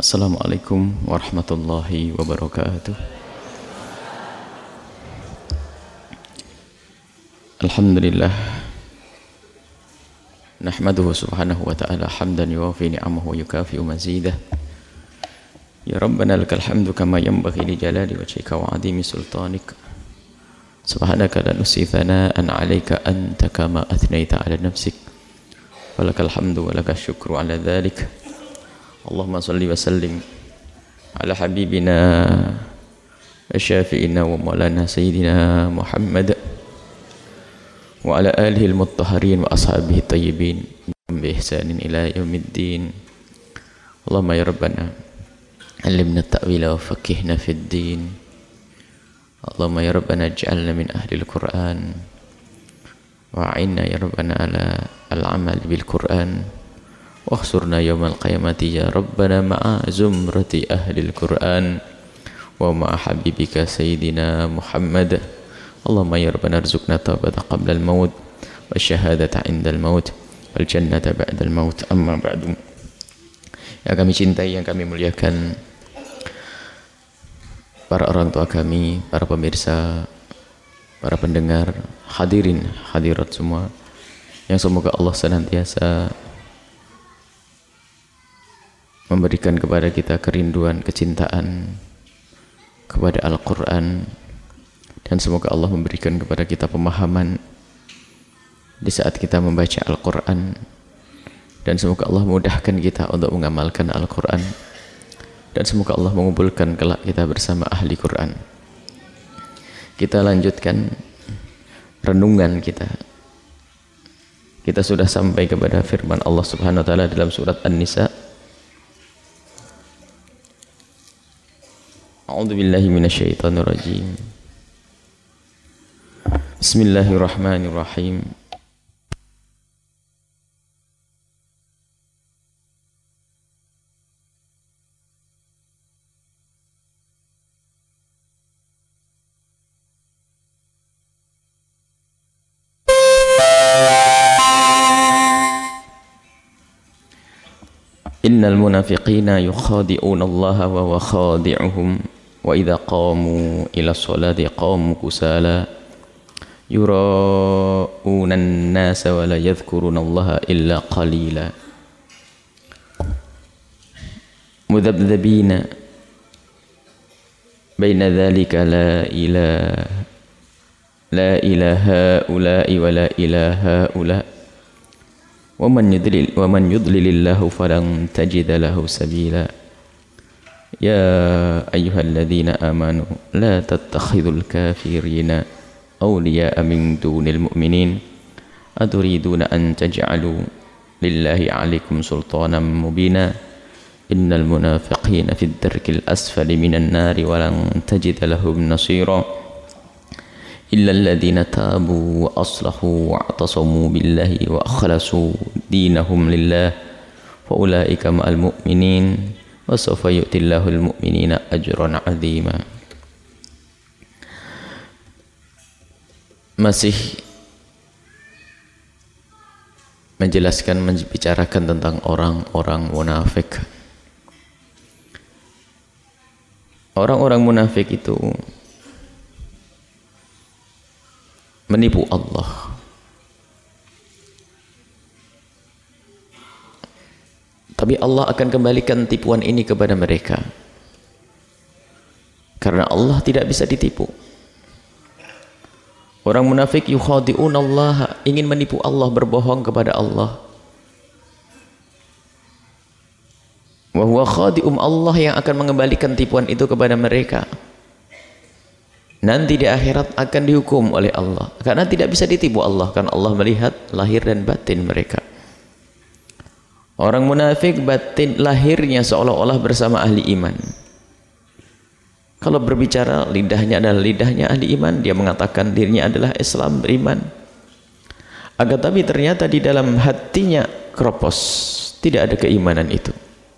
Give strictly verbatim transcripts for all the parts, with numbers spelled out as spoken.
Assalamualaikum warahmatullahi wabarakatuh. Alhamdulillah nahmaduhu subhanahu wa ta'ala hamdan yuwafi ni'amahu yukafi'u mazidah. Ya Rabbana lakal hamdu kama yanbaghi li jalali wajhika wa 'azimi sultanik. Subhanaka la nuhsi thana'an 'alaika anta kama athnaita 'ala nafsik. Walakal hamdu wa lakal syukru 'ala dhalik. Allahumma salli wa sallim ala habibina wa syafi'ina wa maulana sayyidina Muhammad wa ala alihi al-muttaharin wa ashabihi tayyibin bi ihsanin ila yaumiddin. Allahumma ya Rabbana allimna at-ta'wila wa faqihna fid din. Allahumma ya Rabbana ij'alna min ahli al-Qur'an wa a'inna ya Rabbana ala al-amal bil Qur'an. Wahsurna yawmal qiyamati ya Rabbana ma'a zumrati ahlil Qur'an wa ma'a habibika Sayyidina Muhammad. Allahumma ya Rabbana arzuqna taubata qabla al-maut wa syahadata inda al-maut wal jannata ba'da al-maut. Amma ba'du. Yang kami cintai, yang kami muliakan, para orang tua kami, para pemirsa, para pendengar, hadirin, hadirat semua, yang semoga Allah senantiasa memberikan kepada kita kerinduan, kecintaan kepada Al-Quran, dan semoga Allah memberikan kepada kita pemahaman di saat kita membaca Al-Quran, dan semoga Allah mudahkan kita untuk mengamalkan Al-Quran, dan semoga Allah mengumpulkan kelak kita bersama ahli Quran. Kita lanjutkan renungan kita. Kita sudah sampai kepada firman Allah Subhanahu wa taala dalam surat An-Nisa. A'udzu billahi minasyaitonir rajim. Bismillahirrahmanirrahim. Innal munafiqina yukhadi'una Allaha wa huwa khadi'uhum wa idza qamu ila sholati qamu kusala yura'una an-nasa wa la yadhkuruna Allaha illa qalila mudhabdhabina baina dhalika la ilaha la ilaha ula'i wa la ilaha ula' wa man yudlil wa man yudlilillahu falan tajida lahu sabila. Ya ayyuhalladzina amanu la tattakhidhul kafirina awliya'a min dunil mu'minin aturiduna an taj'alu lillahi 'alaikum sultanan mubina innal munafiqina fid darkil asfali minan nari wa lan tajida lahum nasira illa alladhina tabu wa aslahu wa i'tasamu billahi wa akhlasu dinahum lillah fa ulaika ma'al mu'minin wa sawfa yu'tillahu al-mu'minina ajran 'azima. Masih menjelaskan, membicarakan tentang orang-orang munafik. Orang-orang munafik itu menipu Allah. Tapi Allah akan kembalikan tipuan ini kepada mereka. Karena Allah tidak bisa ditipu. Orang munafik yukhadi'un Allah, ingin menipu Allah, berbohong kepada Allah. Wa huwa khadi'um, Allah yang akan mengembalikan tipuan itu kepada mereka. Nanti di akhirat akan dihukum oleh Allah, karena tidak bisa ditipu Allah, karena Allah melihat lahir dan batin mereka. Orang munafik batin lahirnya seolah-olah bersama ahli iman. Kalau berbicara lidahnya adalah lidahnya ahli iman, dia mengatakan dirinya adalah Islam, beriman. Agar tapi ternyata di dalam hatinya keropos, tidak ada keimanan itu.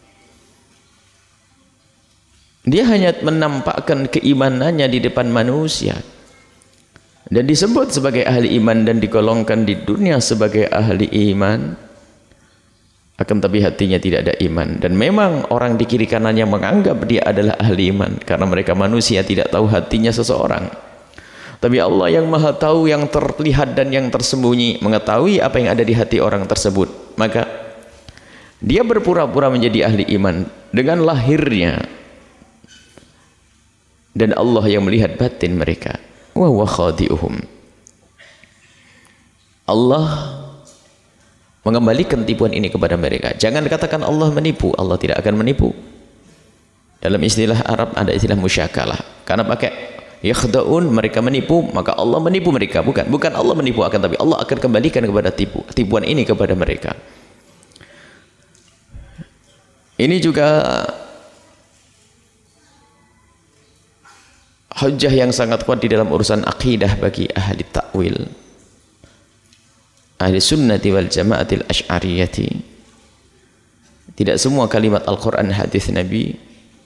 Dia hanya menampakkan keimanannya di depan manusia dan disebut sebagai ahli iman dan digolongkan di dunia sebagai ahli iman, akan tapi hatinya tidak ada iman. Dan memang orang di kiri kanannya menganggap dia adalah ahli iman, karena mereka manusia tidak tahu hatinya seseorang. Tapi Allah yang maha tahu yang terlihat dan yang tersembunyi, mengetahui apa yang ada di hati orang tersebut. Maka dia berpura-pura menjadi ahli iman dengan lahirnya, dan Allah yang melihat batin mereka. Wa huwa khadi'uhum. Allah mengembalikan tipuan ini kepada mereka. Jangan katakan Allah menipu. Allah tidak akan menipu. Dalam istilah Arab ada istilah musyakalah. Karena pakai yakhda'un, mereka menipu, maka Allah menipu mereka. Bukan, bukan Allah menipu, akan tapi Allah akan kembalikan kepada tipu, tipuan ini kepada mereka. Ini juga hujjah yang sangat kuat di dalam urusan akidah bagi ahli ta'wil, ahli sunnati wal jama'atil asy'ariyati. Tidak semua kalimat Al-Quran hadis Nabi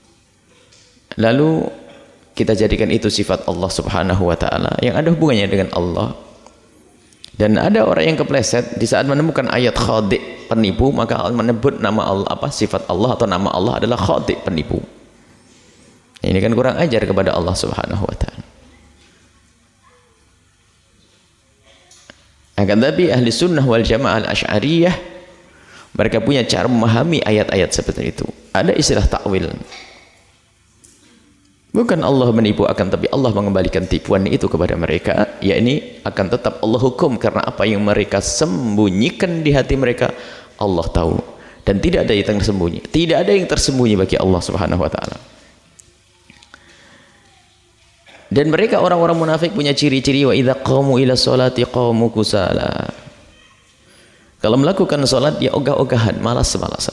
lalu kita jadikan itu sifat Allah subhanahu wa ta'ala yang ada hubungannya dengan Allah. Dan ada orang yang kepleset di saat menemukan ayat khadi', penipu, maka menyebut nama Allah, apa sifat Allah atau nama Allah adalah khadi', penipu. Ini kan kurang ajar kepada Allah subhanahu wa ta'ala. Akan tapi ahli sunnah wal jamaah al-asy'ariyah, mereka punya cara memahami ayat-ayat seperti itu. Ada istilah ta'wil. Bukan Allah menipu, akan tapi Allah mengembalikan tipuan itu kepada mereka, yakni akan tetap Allah hukum, karena apa yang mereka sembunyikan di hati mereka Allah tahu, dan tidak ada yang tersembunyi, tidak ada yang tersembunyi bagi Allah subhanahu wa ta'ala. Dan mereka orang-orang munafik punya ciri-ciri, wa idza qamu ila sholati qamu kusala. Kalau melakukan salat dia ogah-ogahan, malas-malasan.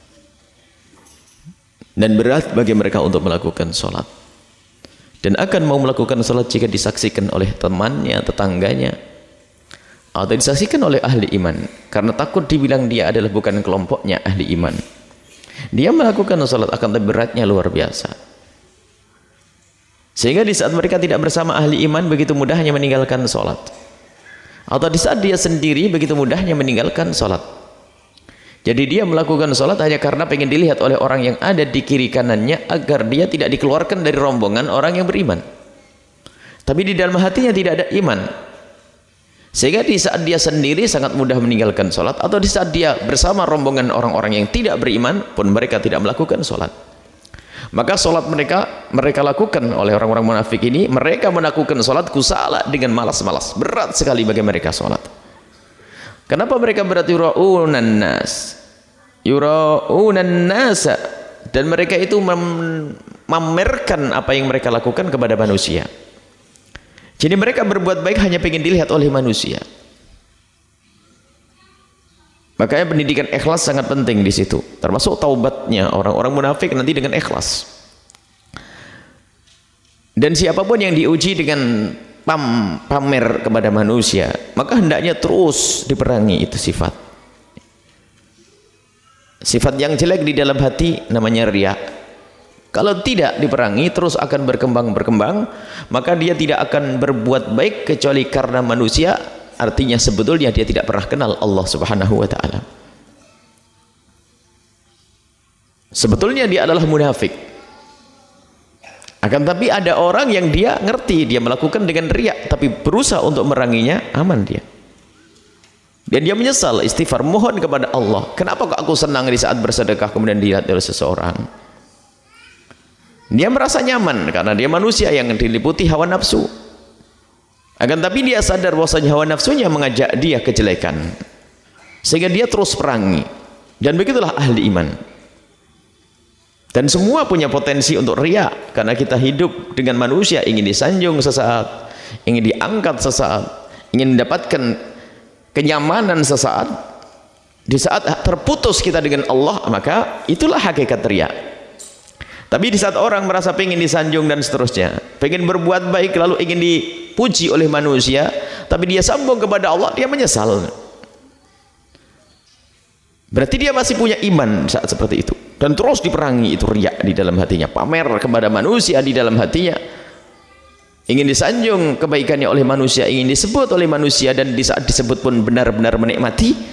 Dan berat bagi mereka untuk melakukan salat. Dan akan mau melakukan salat jika disaksikan oleh temannya, tetangganya, atau disaksikan oleh ahli iman, karena takut dibilang dia adalah bukan kelompoknya ahli iman. Dia melakukan salat akan tapi beratnya luar biasa. Sehingga di saat mereka tidak bersama ahli iman, begitu mudahnya meninggalkan sholat. Atau di saat dia sendiri, begitu mudahnya meninggalkan sholat. Jadi dia melakukan sholat hanya karena pengen dilihat oleh orang yang ada di kiri kanannya, agar dia tidak dikeluarkan dari rombongan orang yang beriman. Tapi di dalam hatinya tidak ada iman. Sehingga di saat dia sendiri sangat mudah meninggalkan sholat, atau di saat dia bersama rombongan orang-orang yang tidak beriman pun mereka tidak melakukan sholat. Maka sholat mereka mereka lakukan oleh orang-orang munafik ini, mereka melakukan sholat kusala dengan malas-malas, berat sekali bagi mereka sholat. Kenapa mereka berat? Yura'unan nas, yura'unan nasa, dan mereka itu memamerkan apa yang mereka lakukan kepada manusia. Jadi mereka berbuat baik hanya ingin dilihat oleh manusia. Makanya pendidikan ikhlas sangat penting di situ, termasuk taubatnya orang-orang munafik nanti dengan ikhlas. Dan siapapun yang diuji dengan pam, pamer kepada manusia, maka hendaknya terus diperangi itu sifat. Sifat yang jelek di dalam hati namanya riya. Kalau tidak diperangi, terus akan berkembang-berkembang, maka dia tidak akan berbuat baik kecuali karena manusia. Artinya sebetulnya dia tidak pernah kenal Allah subhanahu wa ta'ala. Sebetulnya dia adalah munafik. Akan tapi ada orang yang dia ngerti, dia melakukan dengan riya, tapi berusaha untuk meranginya, aman dia. Dan dia menyesal, istighfar, mohon kepada Allah, kenapa kok aku senang di saat bersedekah kemudian dilihat oleh seseorang. Dia merasa nyaman karena dia manusia yang diliputi hawa nafsu. Akan tapi dia sadar bahwasanya hawa nafsunya mengajak dia kejelekan, sehingga dia terus perangi. Dan begitulah ahli iman. Dan semua punya potensi untuk riya, karena kita hidup dengan manusia, ingin disanjung sesaat, ingin diangkat sesaat, ingin mendapatkan kenyamanan sesaat. Di saat terputus kita dengan Allah, maka itulah hakikat riya. Tapi di saat orang merasa pengen disanjung dan seterusnya, pengen berbuat baik lalu ingin dipuji oleh manusia, tapi dia sambung kepada Allah, dia menyesal. Berarti dia masih punya iman saat seperti itu, dan terus diperangi itu riya di dalam hatinya, pamer kepada manusia di dalam hatinya, ingin disanjung kebaikannya oleh manusia, ingin disebut oleh manusia, dan di saat disebut pun benar-benar menikmati,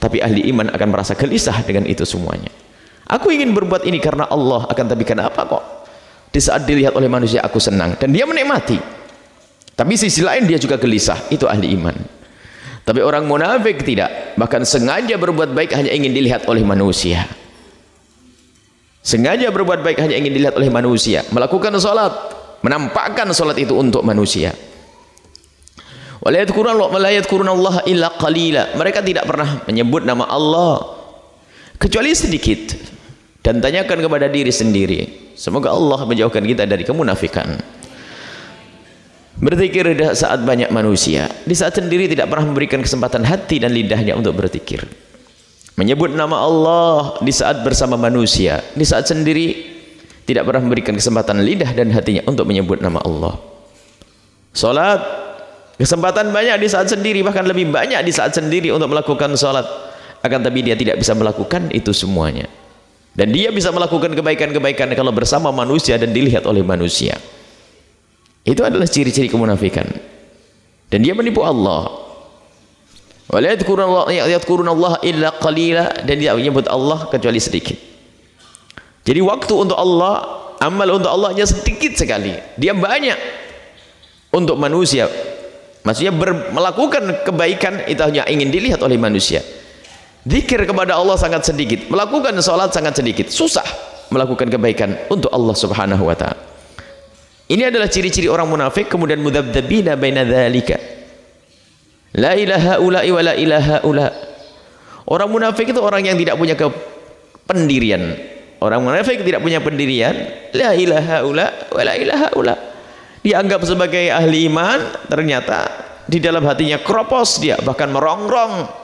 tapi ahli iman akan merasa gelisah dengan itu semuanya. Aku ingin berbuat ini karena Allah, akan tapi kenapa kok di saat dilihat oleh manusia aku senang, dan dia menikmati, tapi sisi lain dia juga gelisah. Itu ahli iman. Tapi orang munafik tidak, bahkan sengaja berbuat baik hanya ingin dilihat oleh manusia. Sengaja berbuat baik hanya ingin dilihat oleh manusia, melakukan salat, menampakkan salat itu untuk manusia. Wala yadhkuruna Allah illa qalila. Mereka tidak pernah menyebut nama Allah kecuali sedikit. Dan tanyakan kepada diri sendiri, semoga Allah menjauhkan kita dari kemunafikan. Berzikir di saat banyak manusia, di saat sendiri tidak pernah memberikan kesempatan hati dan lidahnya untuk berzikir. Menyebut nama Allah di saat bersama manusia, di saat sendiri tidak pernah memberikan kesempatan lidah dan hatinya untuk menyebut nama Allah. Salat, kesempatan banyak di saat sendiri, bahkan lebih banyak di saat sendiri untuk melakukan salat, akan tapi dia tidak bisa melakukan itu semuanya. Dan dia bisa melakukan kebaikan-kebaikan kalau bersama manusia dan dilihat oleh manusia. Itu adalah ciri-ciri kemunafikan. Dan dia menipu Allah. Wala yadhkuruna Allah illa qalila, dan dia menyebut Allah kecuali sedikit. Jadi waktu untuk Allah, amal untuk Allah hanya sedikit sekali. Dia banyak untuk manusia. Maksudnya ber, melakukan kebaikan itu hanya ingin dilihat oleh manusia. Zikir kepada Allah sangat sedikit, melakukan salat sangat sedikit. Susah melakukan kebaikan untuk Allah Subhanahu wa taala. Ini adalah ciri-ciri orang munafik. Kemudian mudzabdzabina baina dzalika. La ilaha illa wa la ilaha illa. Orang munafik itu orang yang tidak punya pendirian. Orang munafik tidak punya pendirian. La ilaha illa wa la ilaha illa. Dianggap sebagai ahli iman, ternyata di dalam hatinya kropos dia, bahkan merongrong.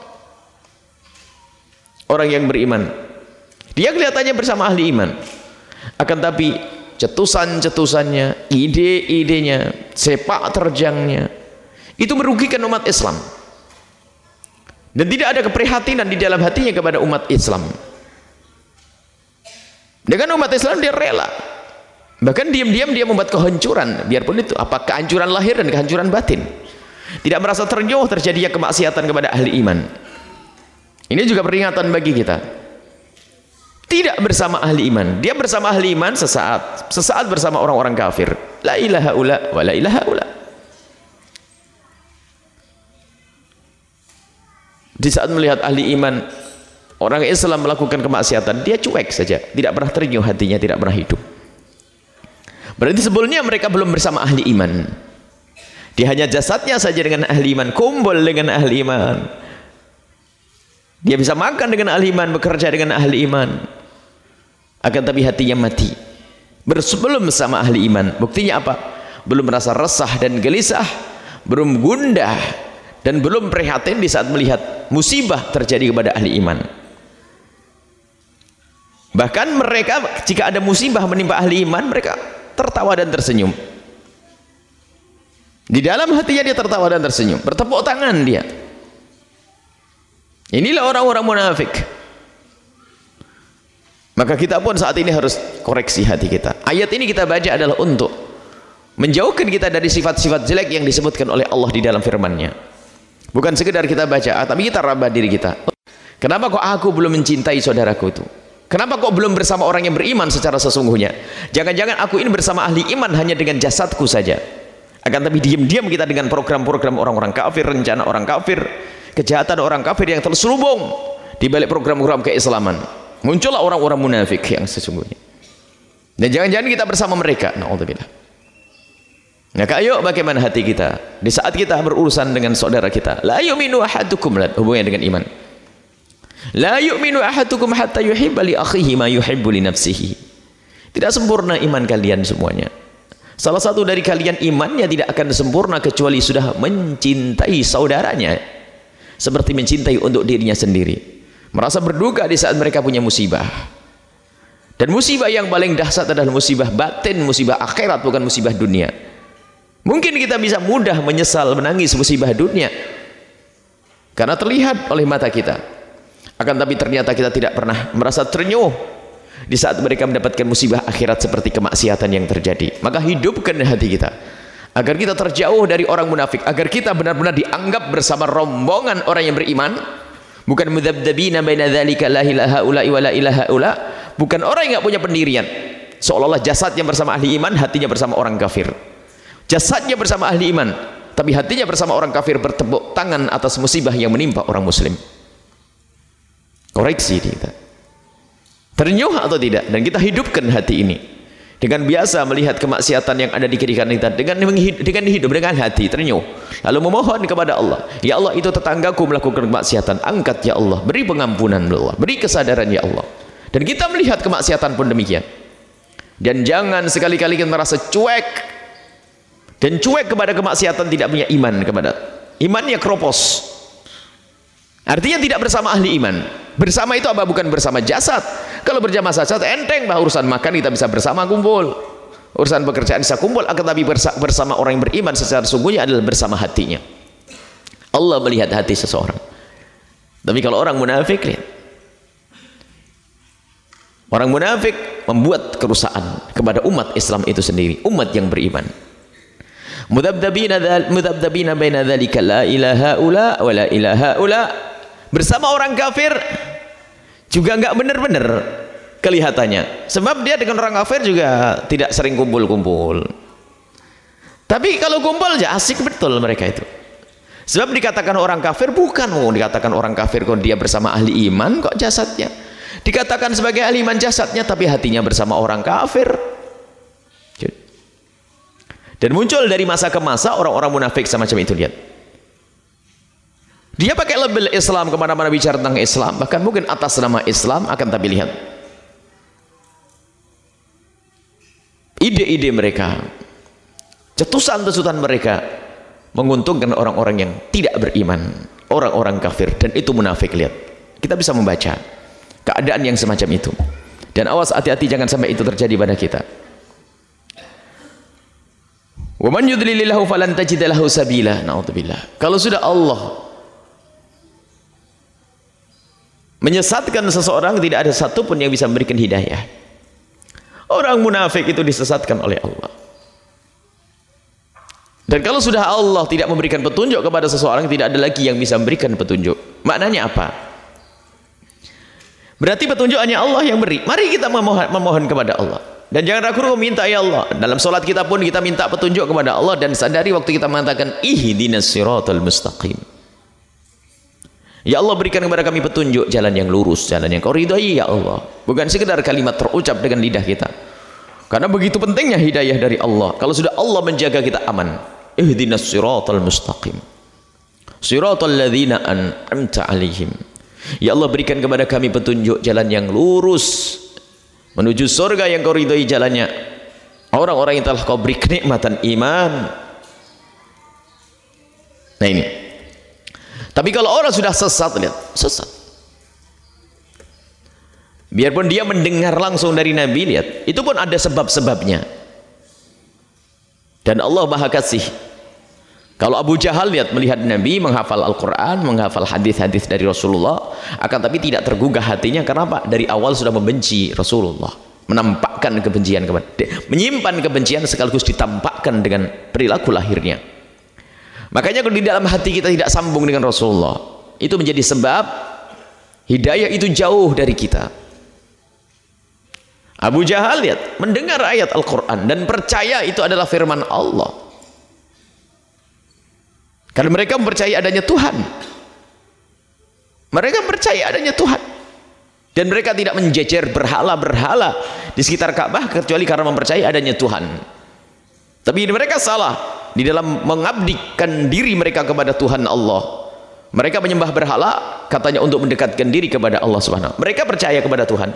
Orang yang beriman, dia kelihatannya bersama ahli iman, akan tapi cetusan-cetusannya, ide-idenya, sepak terjangnya itu merugikan umat Islam, dan tidak ada keprihatinan di dalam hatinya kepada umat Islam. Dengan umat Islam dia rela, bahkan diam-diam dia membuat kehancuran, biarpun itu apa kehancuran lahir dan kehancuran batin. Tidak merasa ternyuh terjadinya kemaksiatan kepada ahli iman. Ini juga peringatan bagi kita. Tidak bersama ahli iman. Dia bersama ahli iman sesaat, sesaat bersama orang-orang kafir. La ilaha illa wa la ilaha illa. Di saat melihat ahli iman, orang Islam melakukan kemaksiatan, dia cuek saja, tidak pernah ternyuh hatinya, tidak pernah hidup. Berarti sebelumnya mereka belum bersama ahli iman. Dia hanya jasadnya saja dengan ahli iman, kumpul dengan ahli iman. Dia bisa makan dengan ahli iman, bekerja dengan ahli iman, akan tapi hatinya mati. Sebelum sama ahli iman. Buktinya apa? Belum merasa resah dan gelisah, belum gundah, dan belum prihatin di saat melihat musibah terjadi kepada ahli iman. Bahkan mereka jika ada musibah menimpa ahli iman, mereka tertawa dan tersenyum. Di dalam hatinya dia tertawa dan tersenyum, bertepuk tangan dia. Inilah orang-orang munafik. Maka kita pun saat ini harus koreksi hati kita. Ayat ini kita baca adalah untuk menjauhkan kita dari sifat-sifat jelek yang disebutkan oleh Allah di dalam firman-Nya. Bukan sekedar kita baca, tapi kita rabah diri kita. Kenapa kok aku belum mencintai saudaraku itu? Kenapa kok belum bersama orang yang beriman secara sesungguhnya? Jangan-jangan aku ini bersama ahli iman hanya dengan jasadku saja. Akan tapi diam-diam kita dengan program-program orang-orang kafir, rencana orang kafir, kejahatan orang kafir yang terselubung di balik program-program keislaman. Muncullah orang-orang munafik yang sesungguhnya. Dan jangan-jangan kita bersama mereka. Na'udzubillah. Nah, ayo bagaimana hati kita di saat kita berurusan dengan saudara kita? La yu'minu ahadukum, hubungannya dengan iman. La yu'minu ahadukum hatta yuhibba li akhihi ma yuhibbu li nafsihi. Tidak sempurna iman kalian semuanya. Salah satu dari kalian imannya tidak akan sempurna kecuali sudah mencintai saudaranya seperti mencintai untuk dirinya sendiri. Merasa berduka di saat mereka punya musibah. Dan musibah yang paling dahsyat adalah musibah batin, musibah akhirat, bukan musibah dunia. Mungkin kita bisa mudah menyesal, menangis musibah dunia karena terlihat oleh mata kita. Akan tapi ternyata kita tidak pernah merasa ternyuh di saat mereka mendapatkan musibah akhirat seperti kemaksiatan yang terjadi. Maka hidupkan hati kita agar kita terjauh dari orang munafik, agar kita benar-benar dianggap bersama rombongan orang yang beriman, Bukan mudzabdzabina baina dzalika la ilaha illa wa la ilaha illa, bukan orang yang enggak punya pendirian. Seolah-olah jasadnya bersama ahli iman, hatinya bersama orang kafir. Jasadnya bersama ahli iman, tapi hatinya bersama orang kafir, bertepuk tangan atas musibah yang menimpa orang muslim. Koreksi kita. Ternyuh atau tidak? Dan kita hidupkan hati ini. Dengan biasa melihat kemaksiatan yang ada di kiri kanan kita, dengan dengan hidup dengan hati ternyuh, lalu memohon kepada Allah, ya Allah, itu tetanggaku melakukan kemaksiatan, angkat ya Allah, beri pengampunan ya Allah, beri kesadaran ya Allah. Dan kita melihat kemaksiatan pun demikian. Dan jangan sekali-kali kita merasa cuek, dan cuek kepada kemaksiatan, tidak punya iman kepada, imannya keropos, artinya tidak bersama ahli iman. Bersama itu apa? Bukan bersama jasad. Kalau berjamaah jasad enteng, bah urusan makan kita bisa bersama kumpul, urusan pekerjaan bisa kumpul, akan tapi bersama orang yang beriman secara sungguhnya adalah bersama hatinya. Allah melihat hati seseorang. Tapi kalau orang munafik, lihat, orang munafik membuat kerusakan kepada umat Islam itu sendiri, umat yang beriman. Mudzabdzabina mudzabdzabina baina dzalika la ilaha illa wa la ilaha illa, bersama orang kafir juga enggak benar-benar kelihatannya, sebab dia dengan orang kafir juga tidak sering kumpul-kumpul. Tapi kalau kumpul ya asik betul mereka itu. Sebab dikatakan orang kafir, bukan oh, dikatakan orang kafir kok dia bersama ahli iman kok jasadnya. Dikatakan sebagai ahli iman jasadnya, tapi hatinya bersama orang kafir. Dan muncul dari masa ke masa orang-orang munafik semacam itu, lihat. Dia pakai label Islam, kemana-mana bicara tentang Islam, bahkan mungkin atas nama Islam, akan tapi lihat ide-ide mereka, cetusan-cetusan mereka menguntungkan orang-orang yang tidak beriman, orang-orang kafir, dan itu munafik. Lihat, kita bisa membaca keadaan yang semacam itu, dan awas, hati-hati jangan sampai itu terjadi pada kita. Wa man yudlilillahu falan tajid lahu sabila. Naudzubillah. Kalau sudah Allah menyesatkan seseorang, tidak ada satupun yang bisa memberikan hidayah. Orang munafik itu disesatkan oleh Allah. Dan kalau sudah Allah tidak memberikan petunjuk kepada seseorang, tidak ada lagi yang bisa memberikan petunjuk. Maknanya apa? Berarti petunjuk hanya Allah yang beri. Mari kita memohon, memohon kepada Allah. Dan jangan ragu-ragu minta ya Allah. Dalam solat kita pun kita minta petunjuk kepada Allah, dan sadari waktu kita mengatakan ihdinas siratal mustaqim. Ya Allah, berikan kepada kami petunjuk jalan yang lurus, jalan yang kau ridhai ya Allah. Bukan sekedar kalimat terucap dengan lidah kita. Karena begitu pentingnya hidayah dari Allah. Kalau sudah Allah menjaga kita aman. Ihdinas siratal mustaqim. Siratal ladzina an'amta 'alaihim. Ya Allah, berikan kepada kami petunjuk jalan yang lurus menuju surga yang kau ridhai jalannya. Orang-orang yang telah kau beri kenikmatan iman. Nah ini. Tapi kalau orang sudah sesat, lihat, sesat. Biarpun dia mendengar langsung dari Nabi, lihat, itu pun ada sebab-sebabnya. Dan Allah Maha Kasih. Kalau Abu Jahal, lihat, melihat Nabi menghafal Al-Quran, menghafal hadis-hadis dari Rasulullah, akan tapi tidak tergugah hatinya. Kenapa? Dari awal sudah membenci Rasulullah, menampakkan kebencian kepada, menyimpan kebencian sekaligus ditampakkan dengan perilaku lahirnya. Makanya kalau di dalam hati kita tidak sambung dengan Rasulullah, itu menjadi sebab hidayah itu jauh dari kita. Abu Jahal, lihat, mendengar ayat Al-Quran dan percaya itu adalah firman Allah. Karena mereka mempercayai adanya Tuhan. Mereka percaya adanya Tuhan. Dan mereka tidak menjejer berhala-berhala di sekitar Ka'bah kecuali karena mempercayai adanya Tuhan. Tapi mereka salah di dalam mengabdikan diri mereka kepada Tuhan Allah. Mereka menyembah berhala katanya untuk mendekatkan diri kepada Allah Subhanahu wa taala. Mereka percaya kepada Tuhan.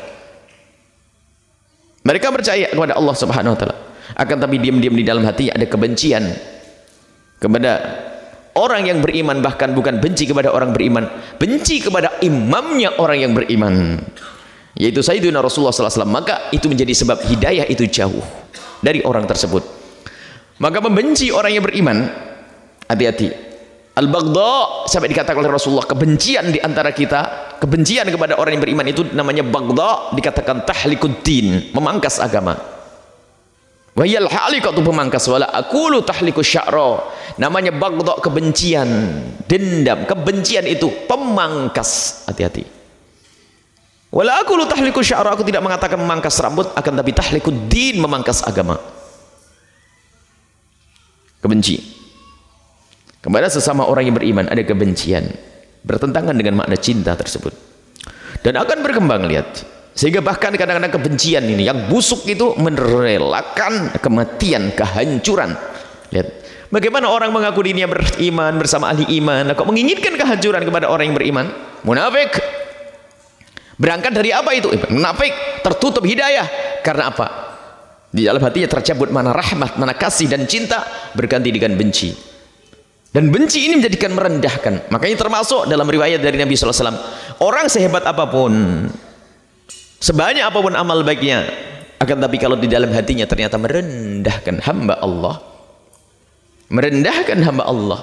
Mereka percaya kepada Allah Subhanahu wa taala. Akan tapi diam-diam di dalam hati ada kebencian kepada orang yang beriman, bahkan bukan benci kepada orang beriman, benci kepada imamnya orang yang beriman, yaitu Sayyidina Rasulullah sallallahu alaihi wasallam. Maka itu menjadi sebab hidayah itu jauh dari orang tersebut. Maka membenci orang yang beriman, hati-hati. Al-baghdha, sampai dikatakan oleh Rasulullah, kebencian di antara kita, kebencian kepada orang yang beriman itu namanya baghdha, dikatakan tahlikuddin, memangkas agama. Wa yal halikatu pemangkas, wala aqulu tahliku sya'ra. Namanya baghdha, kebencian, dendam, kebencian itu pemangkas. Hati-hati. Wala aqulu tahliku sya'ra, aku tidak mengatakan memangkas rambut, akan tapi tahliku din, memangkas agama. Kebenci. Kepada sesama orang yang beriman ada kebencian, bertentangan dengan makna cinta tersebut. Dan akan berkembang, lihat. Sehingga bahkan kadang-kadang kebencian ini yang busuk itu merelakan kematian, kehancuran. Lihat, bagaimana orang mengaku dirinya beriman bersama ahli iman, kok menginginkan kehancuran kepada orang yang beriman? Munafik. Berangkat dari apa itu? Munafik, tertutup hidayah. Karena apa? Di dalam hatinya tercabut mana rahmat, mana kasih dan cinta, berganti dengan benci. Dan benci ini menjadikan merendahkan. Makanya termasuk dalam riwayat dari Nabi shallallahu alaihi wasallam, orang sehebat apapun, sebanyak apapun amal baiknya, akan tapi kalau di dalam hatinya ternyata merendahkan hamba Allah, merendahkan hamba Allah,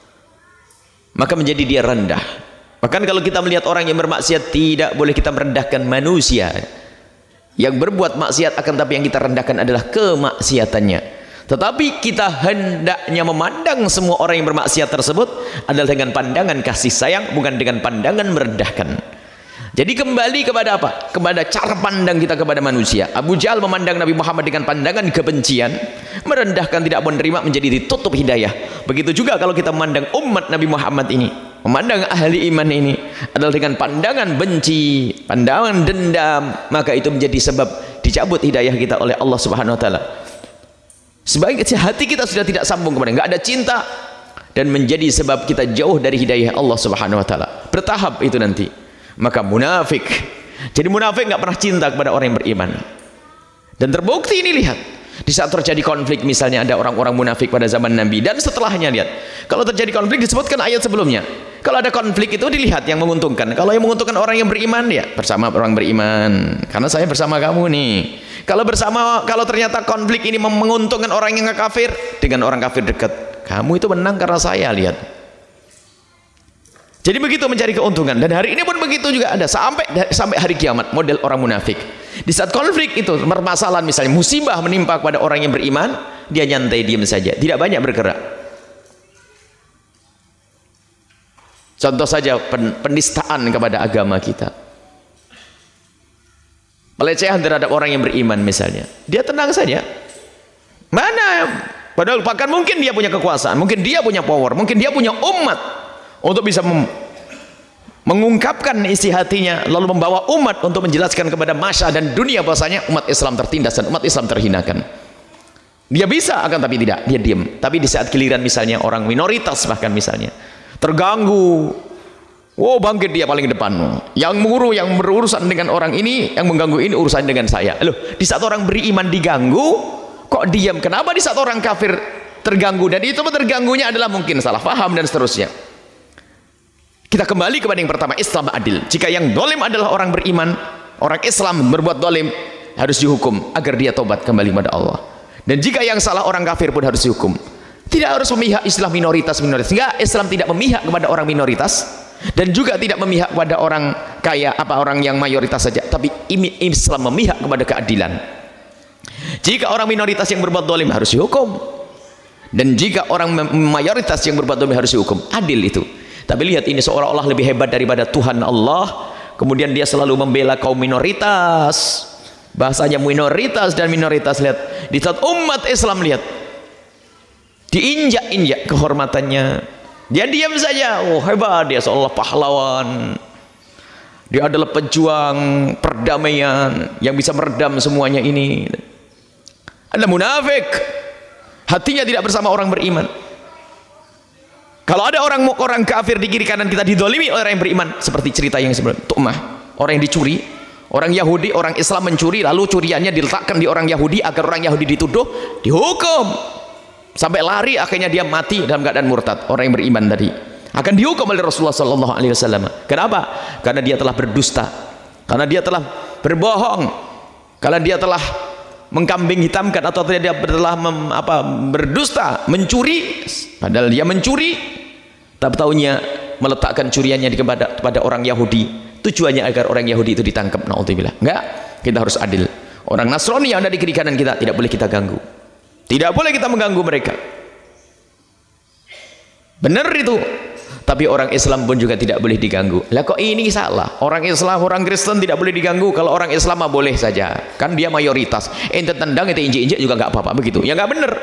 maka menjadi dia rendah. Bahkan kalau kita melihat orang yang bermaksiat, tidak boleh kita merendahkan manusia yang berbuat maksiat, akan tapi yang kita rendahkan adalah kemaksiatannya. Tetapi kita hendaknya memandang semua orang yang bermaksiat tersebut adalah dengan pandangan kasih sayang, bukan dengan pandangan merendahkan. Jadi kembali kepada apa? Kepada cara pandang kita kepada manusia. Abu Jahal memandang Nabi Muhammad dengan pandangan kebencian, merendahkan, tidak menerima, menjadi ditutup hidayah. Begitu juga kalau kita memandang umat Nabi Muhammad ini, memandang ahli iman ini adalah dengan pandangan benci, pandangan dendam, maka itu menjadi sebab dicabut hidayah kita oleh Allah Subhanahu wa taala. Sebagai hati kita sudah tidak sambung kepada, enggak ada cinta, dan menjadi sebab kita jauh dari hidayah Allah Subhanahu wa taala. Bertahap itu nanti. Maka munafik. Jadi munafik enggak pernah cinta kepada orang yang beriman. Dan terbukti ini, lihat. Di saat terjadi konflik, misalnya ada orang-orang munafik pada zaman Nabi dan setelahnya, lihat. Kalau terjadi konflik disebutkan ayat sebelumnya. Kalau ada konflik itu dilihat yang menguntungkan. Kalau yang menguntungkan orang yang beriman, ya bersama orang beriman. Karena saya bersama kamu nih. Kalau bersama, kalau ternyata konflik ini menguntungkan orang yang kafir, dengan orang kafir dekat, kamu itu menang karena saya, lihat. Jadi begitu mencari keuntungan. Dan hari ini pun begitu juga ada, sampai sampai hari kiamat model orang munafik. Di saat konflik itu permasalahan, misalnya musibah menimpa kepada orang yang beriman, dia nyantai diam saja, tidak banyak bergerak. Contoh saja penistaan kepada agama kita, pelecehan terhadap orang yang beriman misalnya, dia tenang saja. Mana? Padahal bahkan mungkin dia punya kekuasaan, mungkin dia punya power, mungkin dia punya umat untuk bisa mengungkapkan isi hatinya, lalu membawa umat untuk menjelaskan kepada masyarakat dan dunia bahasanya umat Islam tertindas dan umat Islam terhinakan. Dia bisa, akan tapi tidak, dia diam. Tapi di saat giliran misalnya orang minoritas bahkan misalnya terganggu, wow, bangkit dia paling depan. Yang mengurus, yang berurusan dengan orang ini, yang mengganggu ini urusan dengan saya. Loh, di saat orang beriman diganggu, kok diam? Kenapa di saat orang kafir terganggu? Dan itu terganggunya adalah mungkin salah paham dan seterusnya. Kita kembali kepada yang pertama, Islam adil. Jika yang dolim adalah orang beriman, orang Islam berbuat dolim, harus dihukum agar dia tobat kembali kepada Allah. Dan jika yang salah orang kafir pun harus dihukum. Tidak harus memihak Islam minoritas-minoritas. Enggak, Islam tidak memihak kepada orang minoritas dan juga tidak memihak kepada orang kaya, apa orang yang mayoritas saja. Tapi Islam memihak kepada keadilan. Jika orang minoritas yang berbuat dolim harus dihukum, dan jika orang mayoritas yang berbuat dolim harus dihukum. Adil itu. Tapi lihat, ini seolah-olah lebih hebat daripada Tuhan Allah. Kemudian dia selalu membela kaum minoritas. Bahasanya minoritas dan minoritas. Lihat, di saat umat Islam, lihat, diinjak-injak kehormatannya, dia diam saja. Oh, hebat dia, seolah pahlawan. Dia adalah pejuang perdamaian yang bisa meredam semuanya ini. Ada munafik, hatinya tidak bersama orang beriman. Kalau ada orang orang kafir di kiri kanan kita, didolimi oleh orang yang beriman, seperti cerita yang sebelum Tu'mah, orang yang dicuri, orang Yahudi, orang Islam mencuri, lalu curiannya diletakkan di orang Yahudi agar orang Yahudi dituduh, dihukum sampai lari, akhirnya dia mati dalam keadaan murtad. Orang yang beriman tadi akan dihukum oleh Rasulullah Sallallahu Alaihi Wasallam. Kenapa? Karena dia telah berdusta, karena dia telah berbohong, karena dia telah mengkambing hitamkan, atau dia telah mem, apa, berdusta, mencuri, padahal dia mencuri, tapi tahunya meletakkan curiannya di kepada, kepada orang Yahudi, tujuannya agar orang Yahudi itu ditangkap. Naudzubillah. Enggak, kita harus adil. Orang Nasrani yang ada di kiri kanan kita tidak boleh kita ganggu. Tidak boleh kita mengganggu mereka. Benar itu. Tapi orang Islam pun juga tidak boleh diganggu. Lah kok ini salah? Orang Islam, orang Kristen tidak boleh diganggu. Kalau orang Islam mah boleh saja. Kan dia mayoritas. Ente tendang, ente injek-injek juga nggak apa-apa begitu. Ya nggak benar.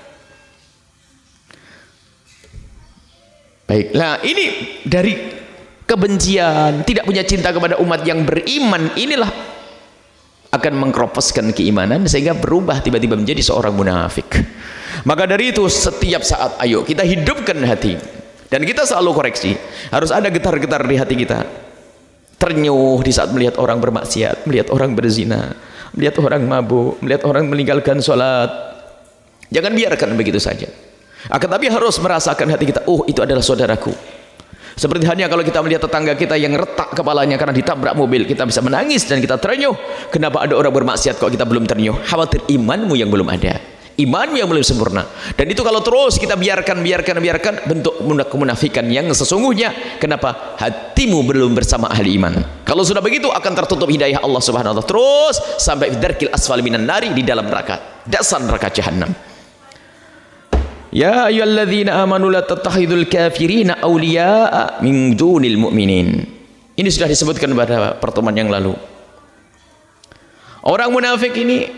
Baik. Nah, ini dari kebencian, tidak punya cinta kepada umat yang beriman, inilah akan mengkropeskan keimanan sehingga berubah tiba-tiba menjadi seorang munafik. Maka dari itu setiap saat ayo kita hidupkan hati. Dan kita selalu koreksi, harus ada getar-getar di hati kita. Ternyuh di saat melihat orang bermaksiat, melihat orang berzina, melihat orang mabuk, melihat orang meninggalkan sholat. Jangan biarkan begitu saja. Akan tapi harus merasakan hati kita, oh itu adalah saudaraku. Seperti halnya kalau kita melihat tetangga kita yang retak kepalanya karena ditabrak mobil, kita bisa menangis dan kita ternyuh. Kenapa ada orang bermaksiat kok kita belum ternyuh? Khawatir imanmu yang belum ada, imanmu yang belum sempurna. Dan itu kalau terus kita biarkan, biarkan, biarkan, bentuk kemunafikan yang sesungguhnya. Kenapa? Hatimu belum bersama ahli iman. Kalau sudah begitu akan tertutup hidayah Allah Subhanahu wa taala terus sampai darkil asfali minan nari, di dalam neraka, dasar neraka jahanam. Ya ayyuhalladzina amanu la tattakhidul kafirina awliya'a min dunil mu'minin. Ini sudah disebutkan pada pertemuan yang lalu. Orang munafik ini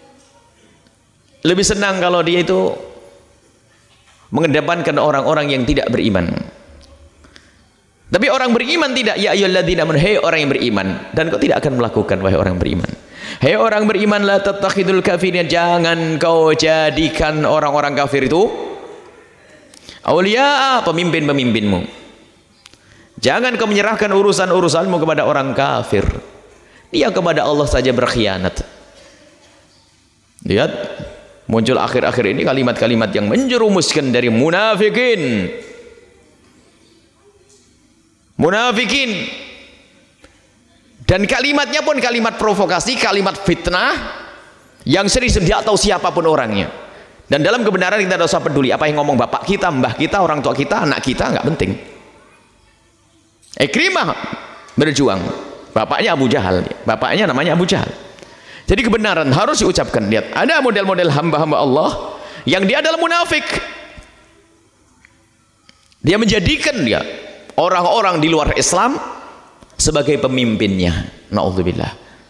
lebih senang kalau dia itu mengedepankan orang-orang yang tidak beriman. Tapi orang beriman tidak. Ya ayyuhalladzina amanu, hei orang yang beriman. Dan kau tidak akan melakukan, wahai orang beriman. Hei orang beriman, la tattakhidul kafirin, jangan kau jadikan orang-orang kafir itu aulia, pemimpin-pemimpinmu. Jangan kau menyerahkan urusan-urusanmu kepada orang kafir. Dia kepada Allah saja berkhianat. Lihat, muncul akhir-akhir ini kalimat-kalimat yang menjerumuskan dari munafikin. Munafikin. Dan kalimatnya pun kalimat provokasi, kalimat fitnah yang serius, tidak tahu siapapun orangnya. Dan dalam kebenaran kita tidak usah peduli apa yang ngomong bapak kita, mbah kita, orang tua kita, anak kita, nggak penting. Ikrimah berjuang, bapaknya Abu Jahal, bapaknya namanya Abu Jahal. Jadi kebenaran harus diucapkan. Lihat, ada model-model hamba-hamba Allah yang dia adalah munafik. Dia menjadikan dia orang-orang di luar Islam sebagai pemimpinnya. Na'udzubillah.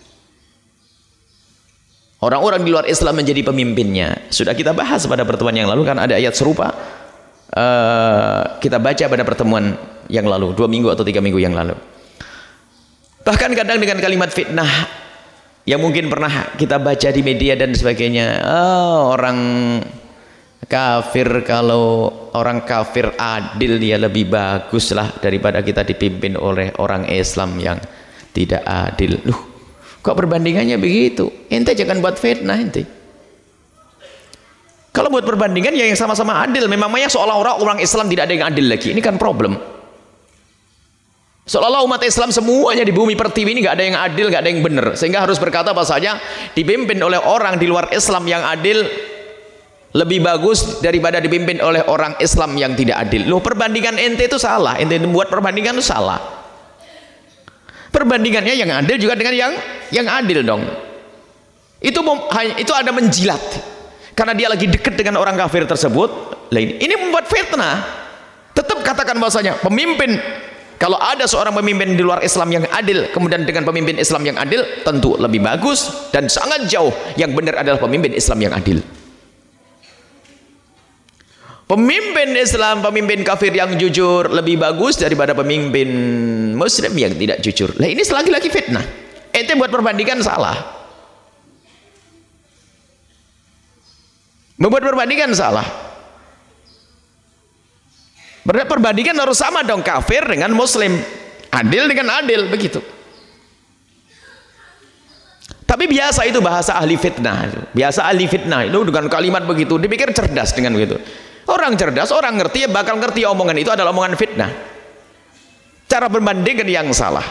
Orang-orang di luar Islam menjadi pemimpinnya. Sudah kita bahas pada pertemuan yang lalu, kan ada ayat serupa. Uh, kita baca pada pertemuan yang lalu, dua minggu atau tiga minggu yang lalu. Bahkan kadang dengan kalimat fitnah yang mungkin pernah kita baca di media dan sebagainya. Oh, orang kafir, kalau orang kafir adil ya lebih baguslah daripada kita dipimpin oleh orang Islam yang tidak adil. Loh, kok perbandingannya begitu? Ente jangan buat fitnah ente. Kalau buat perbandingan ya yang sama-sama adil. Memangnya seolah-olah orang Islam tidak ada yang adil lagi. Ini kan problem. Seolah-olah umat Islam semuanya di bumi pertiwi ini nggak ada yang adil, nggak ada yang benar. Sehingga harus berkata bahasanya dipimpin oleh orang di luar Islam yang adil lebih bagus daripada dipimpin oleh orang Islam yang tidak adil. Loh, perbandingan ente itu salah. Ente membuat perbandingan itu salah. Perbandingannya yang adil juga dengan yang yang adil dong. Itu itu ada menjilat. Karena dia lagi dekat dengan orang kafir tersebut. Lah ini, ini membuat fitnah. Tetap katakan bahwasanya pemimpin, kalau ada seorang pemimpin di luar Islam yang adil, kemudian dengan pemimpin Islam yang adil, tentu lebih bagus dan sangat jauh. Yang benar adalah pemimpin Islam yang adil. Pemimpin Islam, pemimpin kafir yang jujur lebih bagus daripada pemimpin Muslim yang tidak jujur. Lah ini lagi-lagi fitnah. Ente buat perbandingan salah. Membuat perbandingan salah. Perbandingan harus sama dong, kafir dengan Muslim, adil dengan adil, begitu. Tapi biasa itu bahasa ahli fitnah. Biasa ahli fitnah itu dengan kalimat begitu, dipikir cerdas dengan begitu. Orang cerdas, orang ngerti, ya bakal ngerti omongan itu adalah omongan fitnah. Cara berbandingkan yang salah.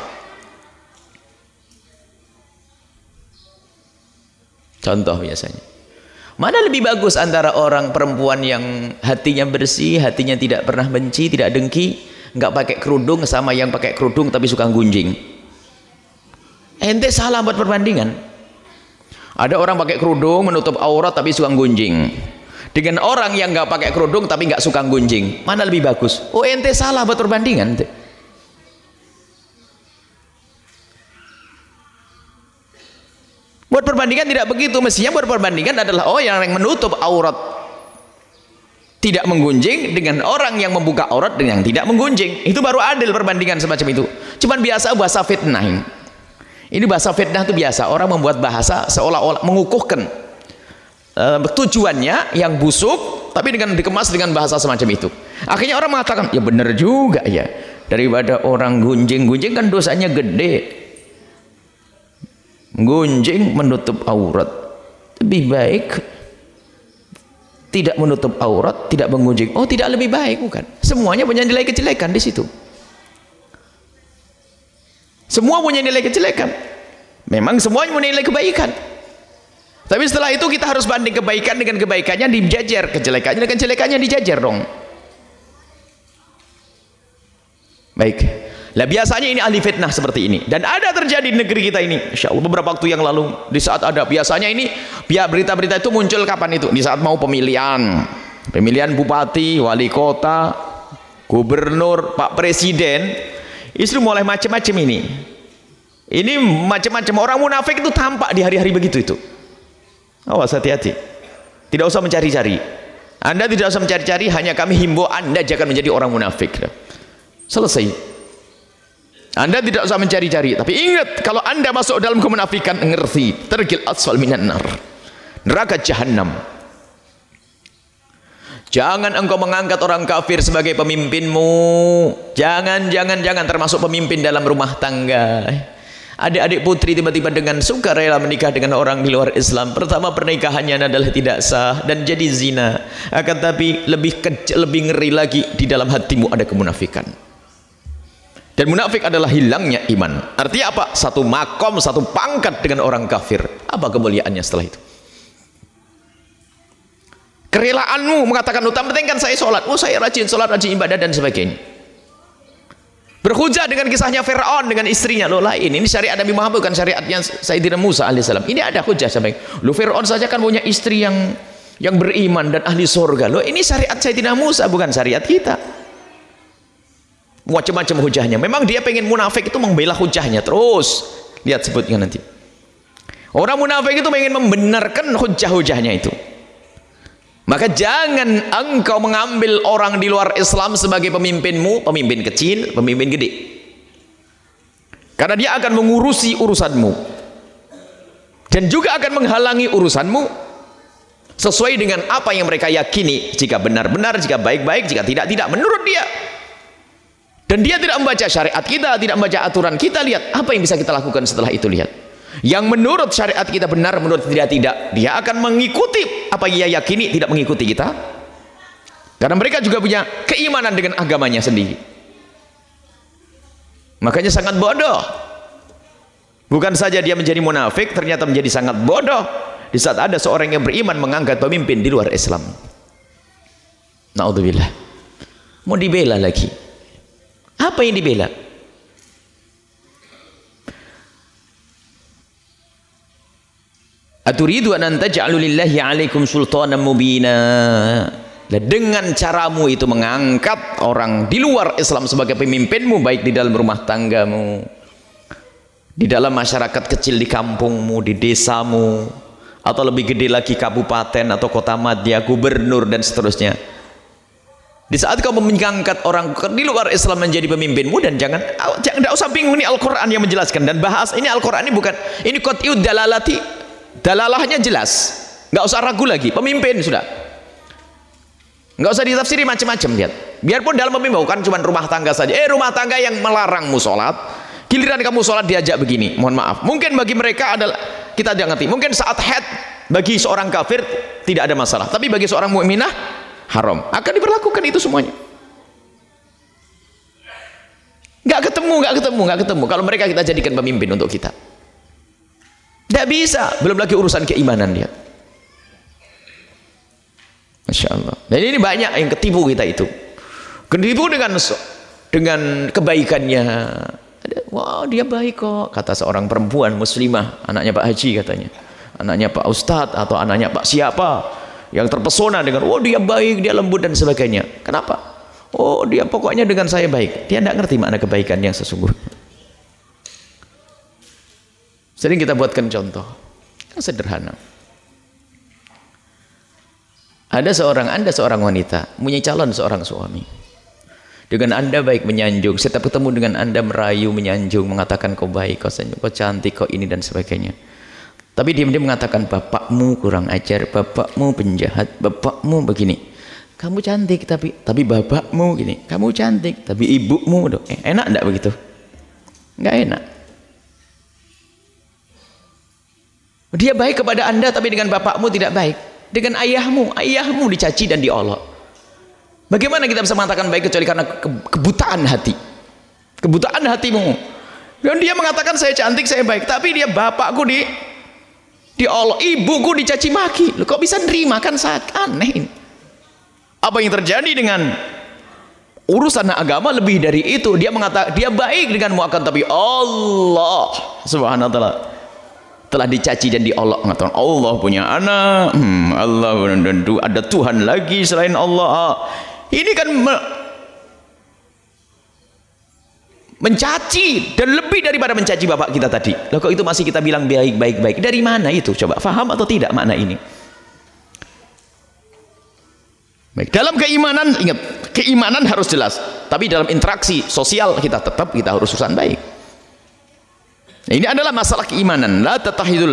Contoh biasanya, mana lebih bagus antara orang perempuan yang hatinya bersih, hatinya tidak pernah benci, tidak dengki, nggak pakai kerudung, sama yang pakai kerudung tapi suka gunjing? Ente salah buat perbandingan. Ada orang pakai kerudung menutup aurat tapi suka gunjing. dengan orang yang nggak pakai kerudung tapi nggak suka gunjing, mana lebih bagus? Oh ente salah buat perbandingan ente. Buat perbandingan tidak begitu, mestinya buat perbandingan adalah oh yang menutup aurat tidak menggunjing dengan orang yang membuka aurat dengan yang tidak menggunjing, itu baru adil perbandingan semacam itu. Cuman biasa bahasa fitnah ini. Ini bahasa fitnah itu biasa, orang membuat bahasa seolah-olah mengukuhkan uh, tujuannya yang busuk, tapi dengan dikemas dengan bahasa semacam itu. Akhirnya orang mengatakan, ya benar juga ya, daripada orang gunjing-gunjing kan dosanya gede. Gunjing menutup aurat, lebih baik tidak menutup aurat, tidak menggunjing. Oh tidak lebih baik, bukan? Semuanya punya nilai kejelekan di situ. Semua punya nilai kejelekan. Memang semuanya punya nilai kebaikan. Tapi setelah itu kita harus banding kebaikan dengan kebaikannya dijajar, kejelekannya dengan kejelekannya dijajar dong. Baik. Lah biasanya ini ahli fitnah seperti ini. Dan ada terjadi di negeri kita ini. Insya Allah beberapa waktu yang lalu, di saat ada biasanya ini, biar berita-berita itu muncul kapan itu? Di saat mau pemilihan. Pemilihan bupati, wali kota, gubernur, Pak Presiden. Istri mulai macam-macam ini. Ini macam-macam orang munafik itu tampak di hari-hari begitu itu. Awas, hati-hati. Tidak usah mencari-cari. Anda tidak usah mencari-cari, hanya kami himbau Anda jangan menjadi orang munafik. Selesai. Anda tidak usah mencari-cari, tapi ingat kalau Anda masuk dalam kemunafikan, ngerti, tergil asfal minan nar. Neraka jahanam. Jangan engkau mengangkat orang kafir sebagai pemimpinmu. Jangan, jangan, jangan termasuk pemimpin dalam rumah tangga. Adik-adik putri tiba-tiba dengan sukarela menikah dengan orang di luar Islam. Pertama pernikahannya adalah tidak sah dan jadi zina. Akan tapi lebih kecil, lebih ngeri lagi di dalam hatimu ada kemunafikan. Dan munafik adalah hilangnya iman. Artinya apa? Satu makom, satu pangkat dengan orang kafir. Apa kemuliaannya setelah itu? Kerelaanmu mengatakan utama penting kan saya sholat, oh saya rajin sholat, rajin ibadah dan sebagainya. Berhujah dengan kisahnya Fir'aun dengan istrinya, loh lain, ini syariat Nabi Muhammad bukan syariatnya Sayyidina Musa alaihissalam. Ini ada hujah sampai, loh Fir'aun saja kan punya istri yang yang beriman dan ahli surga, loh ini syariat Sayyidina Musa bukan syariat kita. Macam-macam hujahnya. Memang dia pengen munafik itu membela hujahnya terus. Lihat sebutnya nanti. Orang munafik itu pengen membenarkan hujah-hujahnya itu. Maka jangan engkau mengambil orang di luar Islam sebagai pemimpinmu, pemimpin kecil, pemimpin gede. Karena dia akan mengurusi urusanmu. Dan juga akan menghalangi urusanmu sesuai dengan apa yang mereka yakini. Jika benar-benar, jika baik-baik, jika tidak-tidak menurut dia. Dan dia tidak membaca syariat kita, tidak membaca aturan kita. Lihat, apa yang bisa kita lakukan setelah itu, lihat. Yang menurut syariat kita benar, menurut tidak tidak, dia akan mengikuti apa yang dia yakini, tidak mengikuti kita. Karena mereka juga punya keimanan dengan agamanya sendiri. Makanya sangat bodoh. Bukan saja dia menjadi munafik, ternyata menjadi sangat bodoh di saat ada seorang yang beriman mengangkat pemimpin di luar Islam. Naudzubillah. Mau dibela lagi. Apa yang dibela? Aturidu an taj'alu lillahi 'alaikum sultanan mubina. Dengan caramu itu mengangkat orang di luar Islam sebagai pemimpinmu, baik di dalam rumah tanggamu, di dalam masyarakat kecil di kampungmu, di desamu, atau lebih gede lagi kabupaten atau kota madya, gubernur dan seterusnya. Di saat kau mengangkat orang di luar Islam menjadi pemimpinmu, dan jangan jangan tidak usah bingung, ini Al-Quran yang menjelaskan, dan bahas ini Al-Quran ini bukan ini qat'iyud dalalati, dalalahnya jelas, nggak usah ragu lagi, pemimpin sudah, nggak usah ditafsiri macam-macam. Lihat, biarpun dalam pemimpin bukan cuma rumah tangga saja, eh rumah tangga yang melarangmu sholat, giliran kamu sholat diajak begini, mohon maaf, mungkin bagi mereka adalah kita jangan ngerti, mungkin saat haid bagi seorang kafir tidak ada masalah, tapi bagi seorang mukminah haram, akan diberlakukan itu semuanya. Nggak ketemu, nggak ketemu, nggak ketemu. Kalau mereka kita jadikan pemimpin untuk kita, nggak bisa. Belum lagi urusan keimanan dia. Masya Allah. Dan ini banyak yang ketipu kita itu. Ketipu dengan dengan kebaikannya. Wah, dia baik kok, kata seorang perempuan muslimah, anaknya Pak Haji katanya, anaknya Pak Ustadz atau anaknya Pak siapa. yang terpesona dengan, oh dia baik, dia lembut dan sebagainya. Kenapa? Oh dia pokoknya dengan saya baik. Dia tidak ngerti makna kebaikan yang sesungguhnya. Sering kita buatkan contoh yang sederhana. Ada seorang, anda seorang wanita, punya calon seorang suami. Dengan anda baik menyanjung, setiap ketemu dengan anda merayu, menyanjung, mengatakan kau baik, kau senyum, kau cantik, kau ini dan sebagainya. Tapi diam-diam mengatakan bapakmu kurang ajar, bapakmu penjahat, bapakmu begini. Kamu cantik tapi tapi bapakmu gini. Kamu cantik tapi ibumu dong. Eh, enak enggak begitu? Enggak enak. Dia baik kepada anda tapi dengan bapakmu tidak baik. Dengan ayahmu, ayahmu dicaci dan diolok. Bagaimana kita bisa mengatakan baik kecuali karena ke kebutaan hati. Kebutaan hatimu. Dan dia mengatakan saya cantik, saya baik, tapi dia bapakku di diolok, ibuku dicaci maki. Loh, kok bisa nerima? Kan sangat aneh ini. Apa yang terjadi dengan urusan agama lebih dari itu? Dia mengatakan dia baik denganmu akan tapi Allah Subhanahu wa taala telah dicaci dan diolok, mengatakan Allah punya anak, hmm, Allah ada Tuhan lagi selain Allah. Ini kan me mencaci dan lebih daripada mencaci bapak kita tadi. Loh, kok itu masih kita bilang baik baik baik? Dari mana itu? Coba faham atau tidak makna ini? Baik, dalam keimanan ingat, keimanan harus jelas. Tapi dalam interaksi sosial kita tetap kita harus urusan baik. Nah, ini adalah masalah keimanan. La tatahidul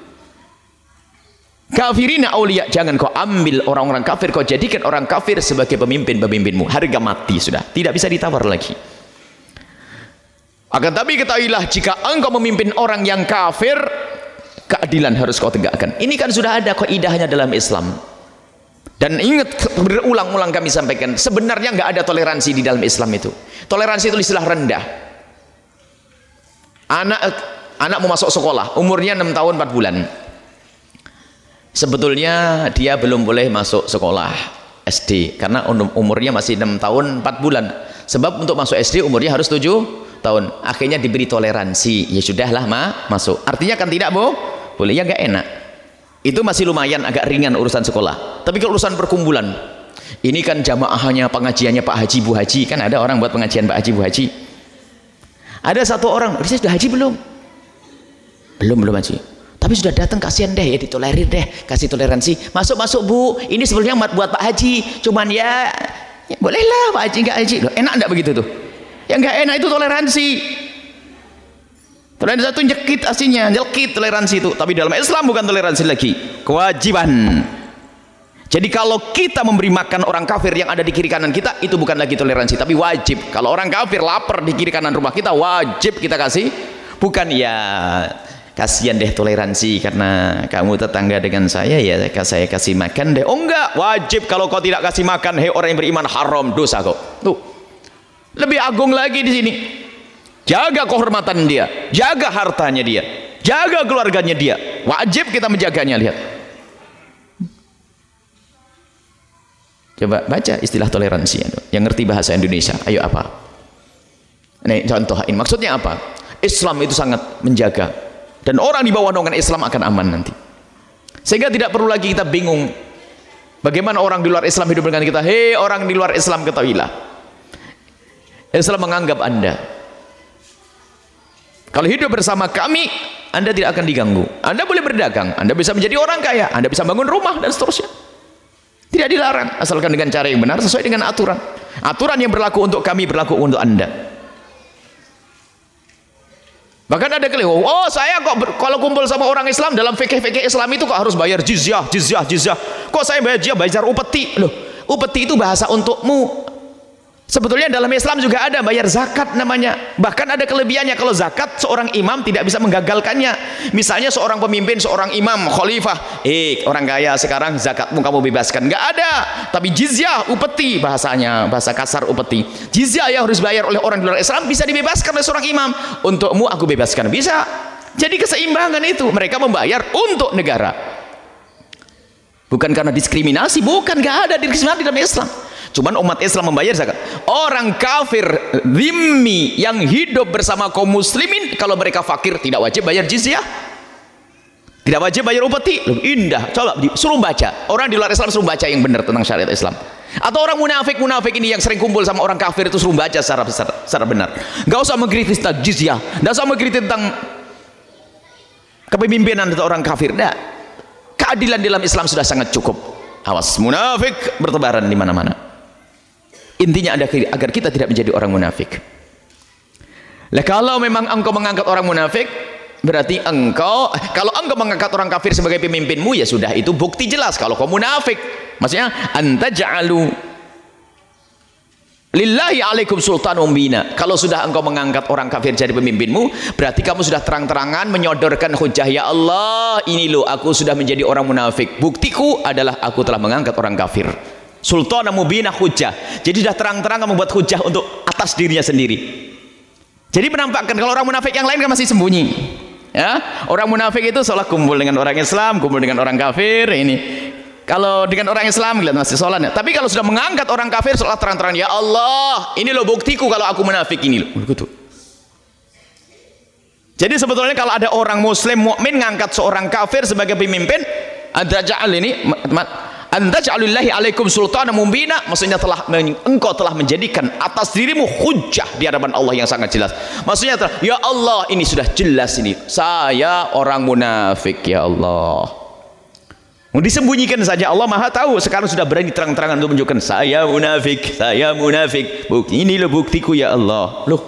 kafirina auliya. Jangan kau ambil orang-orang kafir, kau jadikan orang kafir sebagai pemimpin-pemimpinmu. Harga mati sudah, tidak bisa ditawar lagi. Akan tapi ketahuilah, jika engkau memimpin orang yang kafir, keadilan harus kau tegakkan. Ini kan sudah ada kaidahnya dalam Islam. Dan ingat, berulang-ulang kami sampaikan, sebenarnya nggak ada toleransi di dalam Islam itu. Toleransi itu istilah rendah. Anak anak mau masuk sekolah, umurnya enam tahun empat bulan. Sebetulnya dia belum boleh masuk sekolah S D karena umurnya masih enam tahun empat bulan. Sebab untuk masuk S D umurnya harus tujuh tahun. Akhirnya diberi toleransi. Ya sudahlah, ma, masuk. Artinya kan tidak, Bu? Boleh ya, nggak enak. Itu masih lumayan agak ringan urusan sekolah. Tapi kalau urusan perkumpulan, ini kan jamaahnya, pengajiannya Pak Haji, Bu Haji, kan ada orang buat pengajian Pak Haji, Bu Haji. Ada satu orang, dia sudah haji belum? Belum, belum haji. Tapi sudah datang, kasihan deh ya, ditolerir deh, kasih toleransi. Masuk, masuk Bu. Ini sebetulnya buat Pak Haji. Cuman ya, ya bolehlah Pak Haji nggak haji. Loh, enak enggak begitu tuh? Yang nggak enak itu toleransi. Toleransi itu nyekit aslinya, nyelkit toleransi itu. Tapi dalam Islam bukan toleransi lagi, kewajiban. Jadi kalau kita memberi makan orang kafir yang ada di kiri kanan kita, itu bukan lagi toleransi, tapi wajib. Kalau orang kafir lapar di kiri kanan rumah kita, wajib kita kasih. Bukan ya kasihan deh toleransi karena kamu tetangga dengan saya, ya saya kasih makan deh. Oh enggak, wajib. Kalau kau tidak kasih makan, hei orang yang beriman, haram, dosa kau. Tuh, lebih agung lagi di sini. Jaga kehormatan dia, jaga hartanya dia, jaga keluarganya dia. Wajib kita menjaganya. Lihat, coba baca istilah toleransi yang ngerti bahasa Indonesia. Ayo apa? Ini contoh ini. Maksudnya apa? Islam itu sangat menjaga, dan orang di bawah naungan Islam akan aman nanti. Sehingga tidak perlu lagi kita bingung bagaimana orang di luar Islam hidup dengan kita. Hei orang di luar Islam, ketahuilah, Islam menganggap Anda kalau hidup bersama kami, Anda tidak akan diganggu. Anda boleh berdagang, Anda bisa menjadi orang kaya, Anda bisa bangun rumah dan seterusnya. Tidak dilarang, asalkan dengan cara yang benar sesuai dengan aturan. Aturan yang berlaku untuk kami berlaku untuk Anda. Bahkan ada keliru, oh saya kok kalau kumpul sama orang Islam dalam fikih-fikih Islam itu kok harus bayar jizyah, jizyah, jizyah. Kok saya bayar jizyah, bayar upeti? Loh, upeti itu bahasa untukmu. Sebetulnya dalam Islam juga ada bayar zakat namanya. Bahkan ada kelebihannya. Kalau zakat seorang imam tidak bisa menggagalkannya. Misalnya seorang pemimpin, seorang imam, khalifah, eh orang kaya sekarang zakatmu kamu bebaskan. Nggak ada. Tapi jizyah, upeti bahasanya, bahasa kasar upeti. Jizyah yang harus bayar oleh orang di luar Islam bisa dibebaskan oleh seorang imam. Untukmu aku bebaskan, bisa. Jadi keseimbangan itu, mereka membayar untuk negara. Bukan karena diskriminasi, bukan, nggak ada diskriminasi dalam Islam. Cuman umat Islam membayar zakat. Orang kafir dhimmi yang hidup bersama kaum muslimin, kalau mereka fakir tidak wajib bayar jizyah. Tidak wajib bayar upeti, lebih indah. Coba suruh baca. Orang di luar Islam suruh baca yang benar tentang syariat Islam. Atau orang munafik-munafik ini yang sering kumpul sama orang kafir itu suruh baca secara, secara, secara benar. Gak usah mengkritik tentang jizyah, gak usah mengkritik tentang kepemimpinan atau orang kafir. Nah, keadilan dalam Islam sudah sangat cukup. Awas, munafik bertebaran di mana-mana. Intinya ada agar kita tidak menjadi orang munafik. Lah kalau memang engkau mengangkat orang munafik, berarti engkau, kalau engkau mengangkat orang kafir sebagai pemimpinmu, ya sudah, itu bukti jelas kalau kau munafik. Maksudnya anta ja'alu lillahi alaikum sultanum bina. Kalau sudah engkau mengangkat orang kafir jadi pemimpinmu, berarti kamu sudah terang-terangan menyodorkan hujah, ya Allah, ini loh aku sudah menjadi orang munafik, buktiku adalah aku telah mengangkat orang kafir. Sultanum bina hujah. Jadi sudah terang-terangan membuat hujah untuk atas dirinya sendiri. Jadi menampakkan kalau orang munafik yang lain kan masih sembunyi. Ya, orang munafik itu seolah kumpul dengan orang Islam, kumpul dengan orang kafir. Ini kalau dengan orang Islam lihat masih sholat, ya. Tapi kalau sudah mengangkat orang kafir seolah terang-terang, ya Allah, ini loh buktiku kalau aku munafik ini loh. Begitu. Jadi sebetulnya kalau ada orang Muslim mukmin ngangkat seorang kafir sebagai pemimpin, anda ja'al ini, anta ja'alulillahi alaikum sultanan mubina, maksudnya telah engkau telah menjadikan atas dirimu hujah di hadapan Allah yang sangat jelas. Maksudnya telah, ya Allah, ini sudah jelas ini saya orang munafik, ya Allah. Mau disembunyikan saja, Allah Maha tahu. Sekarang sudah berani terang-terangan untuk menunjukkan saya munafik, saya munafik. Bukti ini loh buktiku, ya Allah. Loh,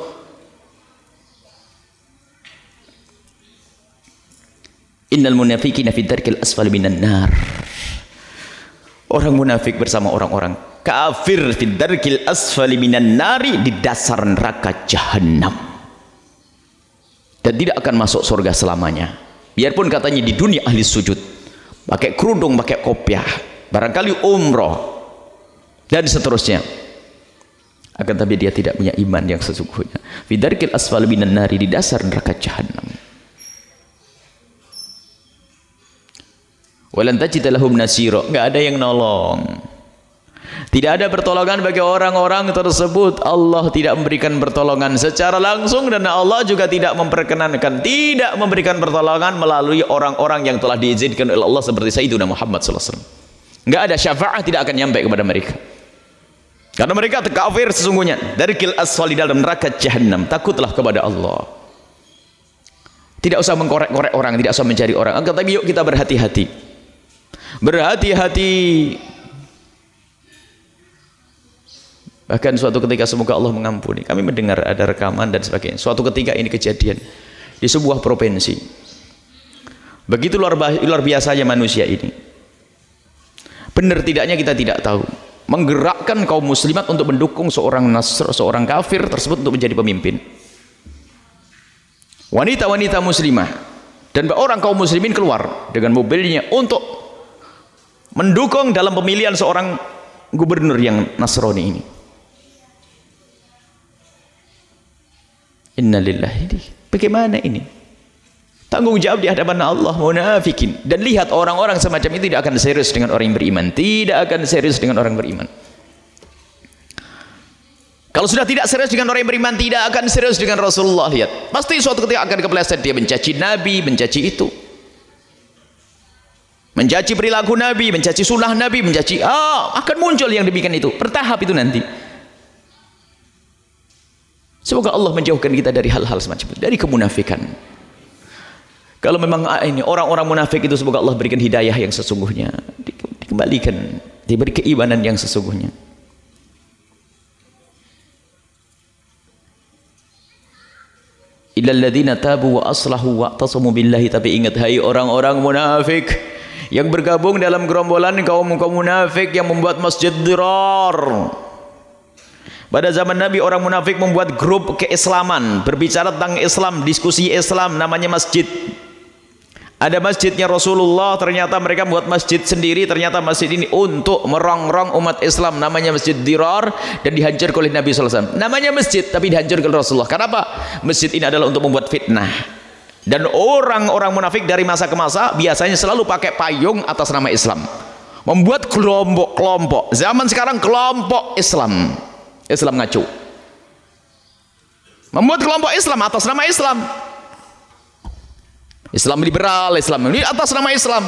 innal munafiqina fi darkil asfali minan nar. Orang munafik bersama orang-orang kafir fi darkil asfali minan nari, di dasar neraka jahanam, dan tidak akan masuk surga selamanya. Biarpun katanya di dunia ahli sujud, pakai kerudung, pakai kopiah, barangkali umroh dan seterusnya, akan tapi dia tidak punya iman yang sesungguhnya. Fi darkil asfali minan nari, di dasar neraka jahanam. Walan tajid lahum nasira, enggak ada yang nolong. Tidak ada pertolongan bagi orang-orang tersebut. Allah tidak memberikan pertolongan secara langsung, dan Allah juga tidak memperkenankan, tidak memberikan pertolongan melalui orang-orang yang telah diizinkan oleh Allah seperti Sayyidina Muhammad sallallahu alaihi wasallam. Enggak ada syafaat, tidak akan nyampe kepada mereka. Karena mereka kafir sesungguhnya. Darkil asfali, dalam neraka jahanam. Takutlah kepada Allah. Tidak usah mengkorek-korek orang, tidak usah mencari orang. Akan tapi yuk kita berhati-hati. Berhati-hati. Bahkan suatu ketika, semoga Allah mengampuni, kami mendengar ada rekaman dan sebagainya. Suatu ketika ini kejadian di sebuah provinsi. Begitu luar, luar biasanya manusia ini. Benar tidaknya kita tidak tahu. Menggerakkan kaum muslimat untuk mendukung seorang nasr, seorang kafir tersebut untuk menjadi pemimpin. Wanita-wanita muslimah dan orang kaum muslimin keluar dengan mobilnya untuk mendukung dalam pemilihan seorang gubernur yang Nasrani ini. Innalillahi. Bagaimana ini? Tanggung jawab di hadapan Allah, munafikin. Dan lihat orang-orang semacam ini tidak akan serius dengan orang yang beriman, tidak akan serius dengan orang beriman. Kalau sudah tidak serius dengan orang yang beriman, tidak akan serius dengan Rasulullah. Lihat, pasti suatu ketika akan kepleset, dia mencaci Nabi, mencaci itu, mencaci perilaku Nabi, mencaci sunnah Nabi, mencaci, ah, akan muncul yang demikian itu, bertahap itu nanti. Semoga Allah menjauhkan kita dari hal-hal semacam itu, dari kemunafikan. Kalau memang ah, ini orang-orang munafik itu, semoga Allah berikan hidayah yang sesungguhnya, di, dikembalikan, diberi keimanan yang sesungguhnya. Illal ladzina tabu wa aslahu wa tasamu billahi. Tapi ingat, hai orang-orang munafik yang bergabung dalam gerombolan kaum-kaum munafik yang membuat masjid dirar. Pada zaman Nabi, orang munafik membuat grup keislaman, berbicara tentang Islam, diskusi Islam, namanya masjid. Ada masjidnya Rasulullah, ternyata mereka membuat masjid sendiri. Ternyata masjid ini untuk merongrong umat Islam, namanya masjid dirar, dan dihancurkan oleh Nabi sallallahu alaihi wasallam. Namanya masjid tapi dihancurkan oleh Rasulullah. Kenapa? Masjid ini adalah untuk membuat fitnah. Dan orang-orang munafik dari masa ke masa biasanya selalu pakai payung atas nama Islam, membuat kelompok-kelompok. Zaman sekarang kelompok Islam, Islam ngaco, membuat kelompok Islam atas nama Islam. Islam liberal, Islam ini atas nama Islam.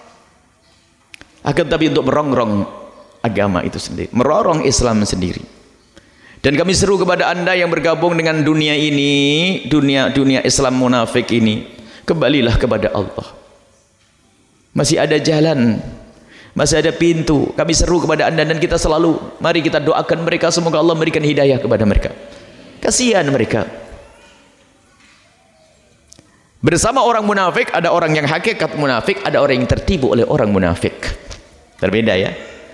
Akan tapi untuk merongrong agama itu sendiri, merorong Islam sendiri. Dan kami seru kepada anda yang bergabung dengan dunia ini, dunia dunia Islam munafik ini, kembalilah kepada Allah. Masih ada jalan, masih ada pintu. Kami seru kepada anda dan kita selalu, mari kita doakan mereka, semoga Allah memberikan hidayah kepada mereka. Kasihan mereka. Bersama orang munafik ada orang yang hakikat munafik, ada orang yang tertipu oleh orang munafik. Berbeda ya.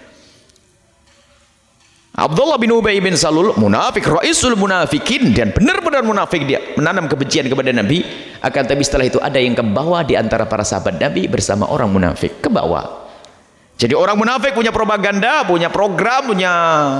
Abdullah bin Ubay bin Salul munafik, raisul munafikin, dan benar-benar munafik dia, menanam kebencian kepada Nabi. Akan tapi setelah itu ada yang ke bawah di antara para sahabat Nabi bersama orang munafik, ke bawah. Jadi orang munafik punya propaganda, punya program, punya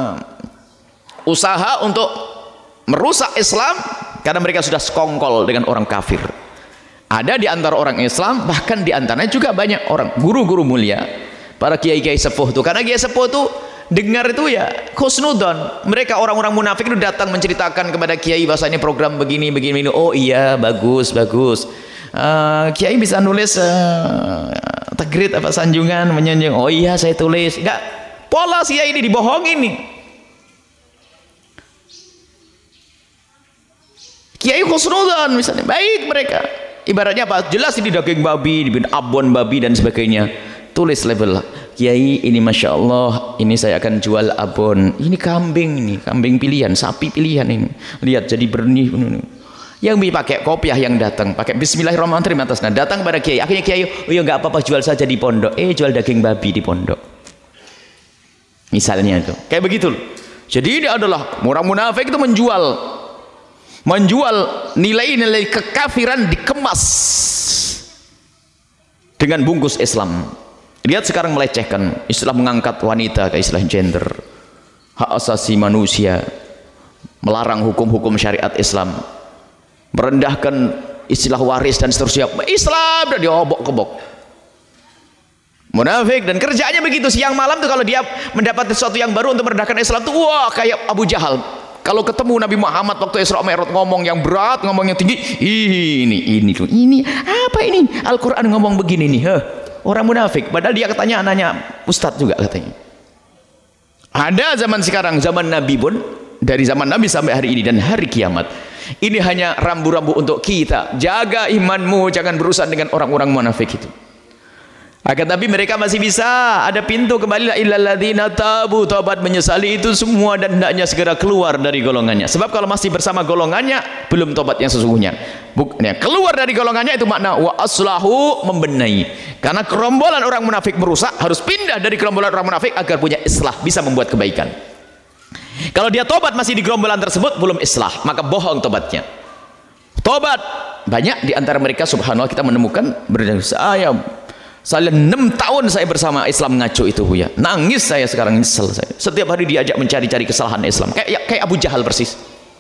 usaha untuk merusak Islam karena mereka sudah sekongkol dengan orang kafir. Ada di antara orang Islam, bahkan di antaranya juga banyak orang guru-guru mulia, para kiai-kiai sepuh itu. Karena kiai sepuh itu dengar itu ya khusnudon. Mereka orang-orang munafik itu datang menceritakan kepada kiai bahasa ini program begini begini. Oh iya, bagus bagus. Uh, kiai bisa nulis uh, tagrid apa sanjungan menyanjung. Oh iya saya tulis. Enggak, pola kiai ini dibohongin nih. Kiai khusnudon misalnya, baik mereka. Ibaratnya apa? Jelas ini daging babi, abon babi dan sebagainya. Tulis label, kiai ini masya Allah, ini saya akan jual abon. Ini kambing, ini kambing pilihan, sapi pilihan ini. Lihat jadi benih. Yang pakai kopiah yang datang, pakai Bismillahirrahmanirrahim atas. Nah datang pada kiai. Akhirnya kiai, oh ya nggak apa-apa, jual saja di pondok. Eh jual daging babi di pondok. Misalnya itu, kayak begitu. Jadi ini adalah orang munafik itu menjual. Menjual nilai-nilai kekafiran dikemas dengan bungkus Islam. Lihat sekarang melecehkan, Islam mengangkat wanita ke istilah gender, hak asasi manusia, melarang hukum-hukum syariat Islam, merendahkan istilah waris dan seterusnya. Islam udah diobok-kebok. Munafik, dan kerjanya begitu siang malam tuh kalau dia mendapat sesuatu yang baru untuk merendahkan Islam tuh wah kayak Abu Jahal. Kalau ketemu Nabi Muhammad waktu Isra Mi'raj ngomong yang berat, ngomong yang tinggi, ini, ini tuh, ini apa ini? Al-Quran ngomong begini nih, huh? Orang munafik. Padahal dia katanya anaknya Ustadz juga katanya. Ada zaman sekarang, zaman Nabi pun, dari zaman Nabi sampai hari ini dan hari kiamat. Ini hanya rambu-rambu untuk kita. Jaga imanmu, jangan berurusan dengan orang-orang munafik itu. Akan tapi mereka masih bisa, ada pintu, kembalilah illal ladzina tabu, taubat menyesali itu semua dan hendaknya segera keluar dari golongannya. Sebab kalau masih bersama golongannya belum taubat yang sesungguhnya. Buktinya keluar dari golongannya itu makna wa aslahu, membenahi. Karena gerombolan orang munafik merusak, harus pindah dari gerombolan orang munafik agar punya islah, bisa membuat kebaikan. Kalau dia taubat masih di gerombolan tersebut belum islah, maka bohong taubatnya. Taubat banyak di antara mereka subhanallah kita menemukan berdasarkan saya Saya enam tahun saya bersama Islam ngaco itu ya. Nangis saya sekarang, nyesel saya. Setiap hari diajak mencari-cari kesalahan Islam. Kayak ya, kayak Abu Jahal persis.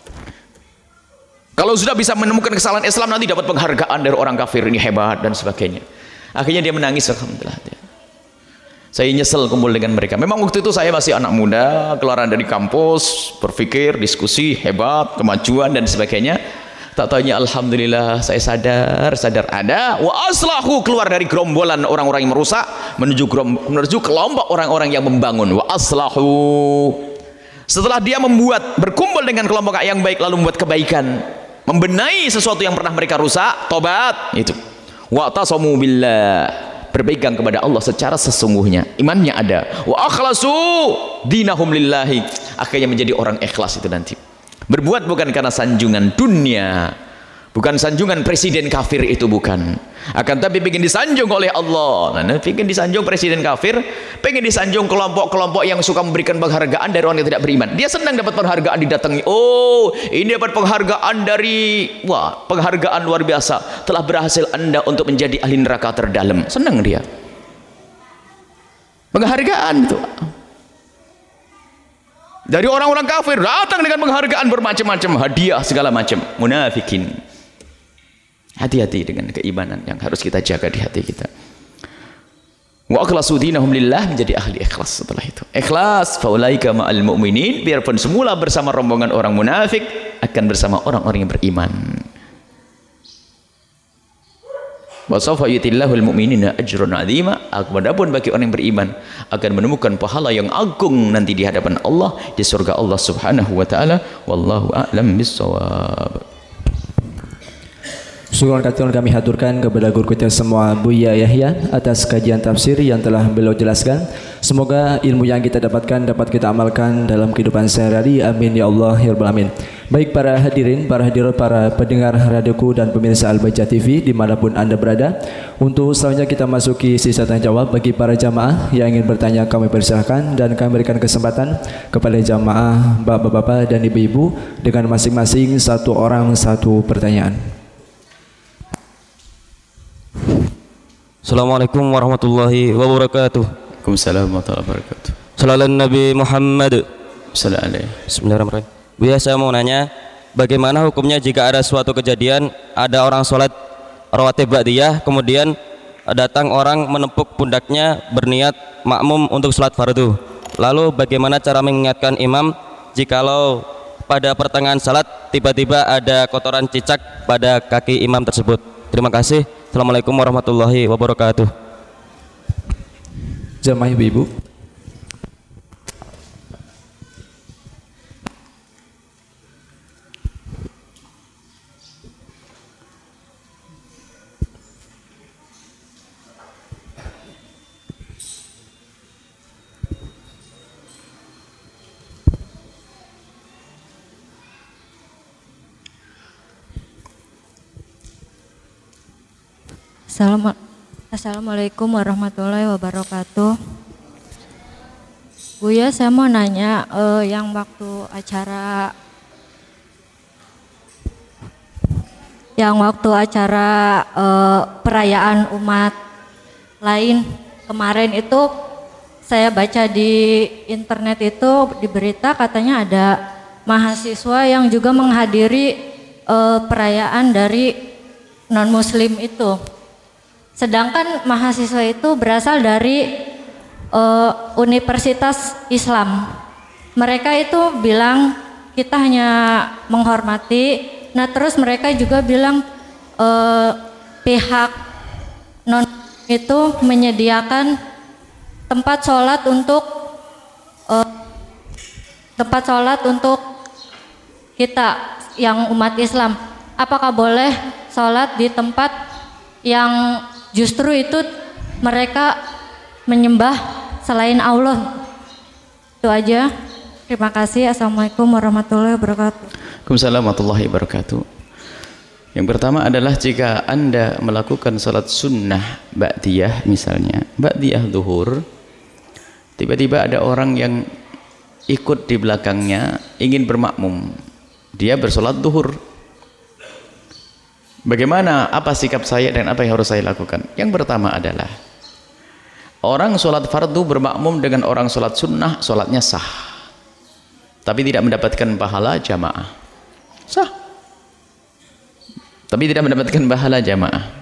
Kalau sudah bisa menemukan kesalahan Islam nanti dapat penghargaan dari orang kafir, ini hebat dan sebagainya. Akhirnya dia menangis, alhamdulillah. Saya nyesel kumpul dengan mereka. Memang waktu itu saya masih anak muda, keluaran dari kampus, berpikir, diskusi, hebat, kemajuan dan sebagainya. Tak tanya alhamdulillah saya sadar sadar ada wa aslahu, keluar dari gerombolan orang-orang yang merusak menuju menuju kelompok orang-orang yang membangun. Wa aslahu, setelah dia membuat berkumpul dengan kelompok yang baik lalu membuat kebaikan, membenahi sesuatu yang pernah mereka rusak, tobat itu. Wa tasamu billah, berpegang kepada Allah secara sesungguhnya, imannya ada. Wa akhlasu dinahum lillahi, akhirnya menjadi orang ikhlas itu nanti. Berbuat bukan karena sanjungan dunia, bukan sanjungan presiden kafir itu, bukan. Akan tapi pengen disanjung oleh Allah. Nah, pengen disanjung presiden kafir, pengen disanjung kelompok-kelompok yang suka memberikan penghargaan dari orang yang tidak beriman. Dia senang dapat penghargaan didatangi. Oh, ini dapat penghargaan dari, wah, penghargaan luar biasa. Telah berhasil Anda untuk menjadi ahli neraka terdalam. Senang dia. Penghargaan itu. Dari orang-orang kafir datang dengan penghargaan bermacam-macam, hadiah segala macam. Munafikin. Hati-hati dengan keimanan yang harus kita jaga di hati kita. Wa akhlasu dinahum lillah, menjadi ahli ikhlas setelah itu. Ikhlas, faulaika ma'al mu'minin, biarpun semula bersama rombongan orang munafik, akan bersama orang-orang yang beriman. Wa sawfa yutillahul mu'minina ajrun 'azima. Adapun bagi orang yang beriman akan menemukan pahala yang agung nanti di hadapan Allah di surga Allah Subhanahu wa taala. Wallahu a'lam bissawab. Syukur kami haturkan kepada guru kita semua Buya Yahya atas kajian tafsir yang telah beliau jelaskan. Semoga ilmu yang kita dapatkan dapat kita amalkan dalam kehidupan sehari-hari. Amin ya Allah ya rabbal alamin. Baik para hadirin, para hadirat, para pendengar radioku dan pemirsa Al-Baca T V dimanapun anda berada, untuk selanjutnya kita masuki sisa tanya jawab. Bagi para jamaah yang ingin bertanya kami persilahkan, dan kami berikan kesempatan kepada jamaah bapak-bapak dan ibu-ibu dengan masing-masing satu orang satu pertanyaan. Assalamualaikum warahmatullahi wabarakatuh. Waalaikumsalam warahmatullahi wabarakatuh. Sallallahu Nabi Muhammad. Sallallahu alaihi. Bismillahirrahmanirrahim. Buya, saya mau nanya, bagaimana hukumnya jika ada suatu kejadian, ada orang sholat rawatib ba'diyah, kemudian datang orang menepuk pundaknya berniat makmum untuk sholat fardu. Lalu bagaimana cara mengingatkan imam jikalau pada pertengahan salat tiba-tiba ada kotoran cicak pada kaki imam tersebut? Terima kasih. Assalamualaikum warahmatullahi wabarakatuh. Jamaah ibu-ibu. Assalamualaikum warahmatullahi wabarakatuh. Buya, saya mau nanya, eh, yang waktu acara yang waktu acara eh, perayaan umat lain kemarin itu, saya baca di internet itu di berita katanya ada mahasiswa yang juga menghadiri eh, perayaan dari non muslim itu. Sedangkan mahasiswa itu berasal dari uh, Universitas Islam. Mereka itu bilang kita hanya menghormati. Nah terus mereka juga bilang uh, pihak non itu menyediakan tempat sholat untuk uh, tempat sholat untuk kita yang umat Islam. Apakah boleh sholat di tempat yang justru itu mereka menyembah selain Allah? Itu aja. Terima kasih. Assalamualaikum warahmatullahi wabarakatuh. Waalaikumsalam warahmatullahi wabarakatuh. Yang pertama adalah jika anda melakukan salat sunnah ba'diyah, misalnya ba'diyah zuhur, tiba-tiba ada orang yang ikut di belakangnya ingin bermakmum, dia bersolat zuhur. Bagaimana, apa sikap saya dan apa yang harus saya lakukan? Yang pertama adalah orang sholat fardu bermakmum dengan orang sholat sunnah, sholatnya sah, tapi tidak mendapatkan pahala jamaah. Sah, tapi tidak mendapatkan pahala jamaah.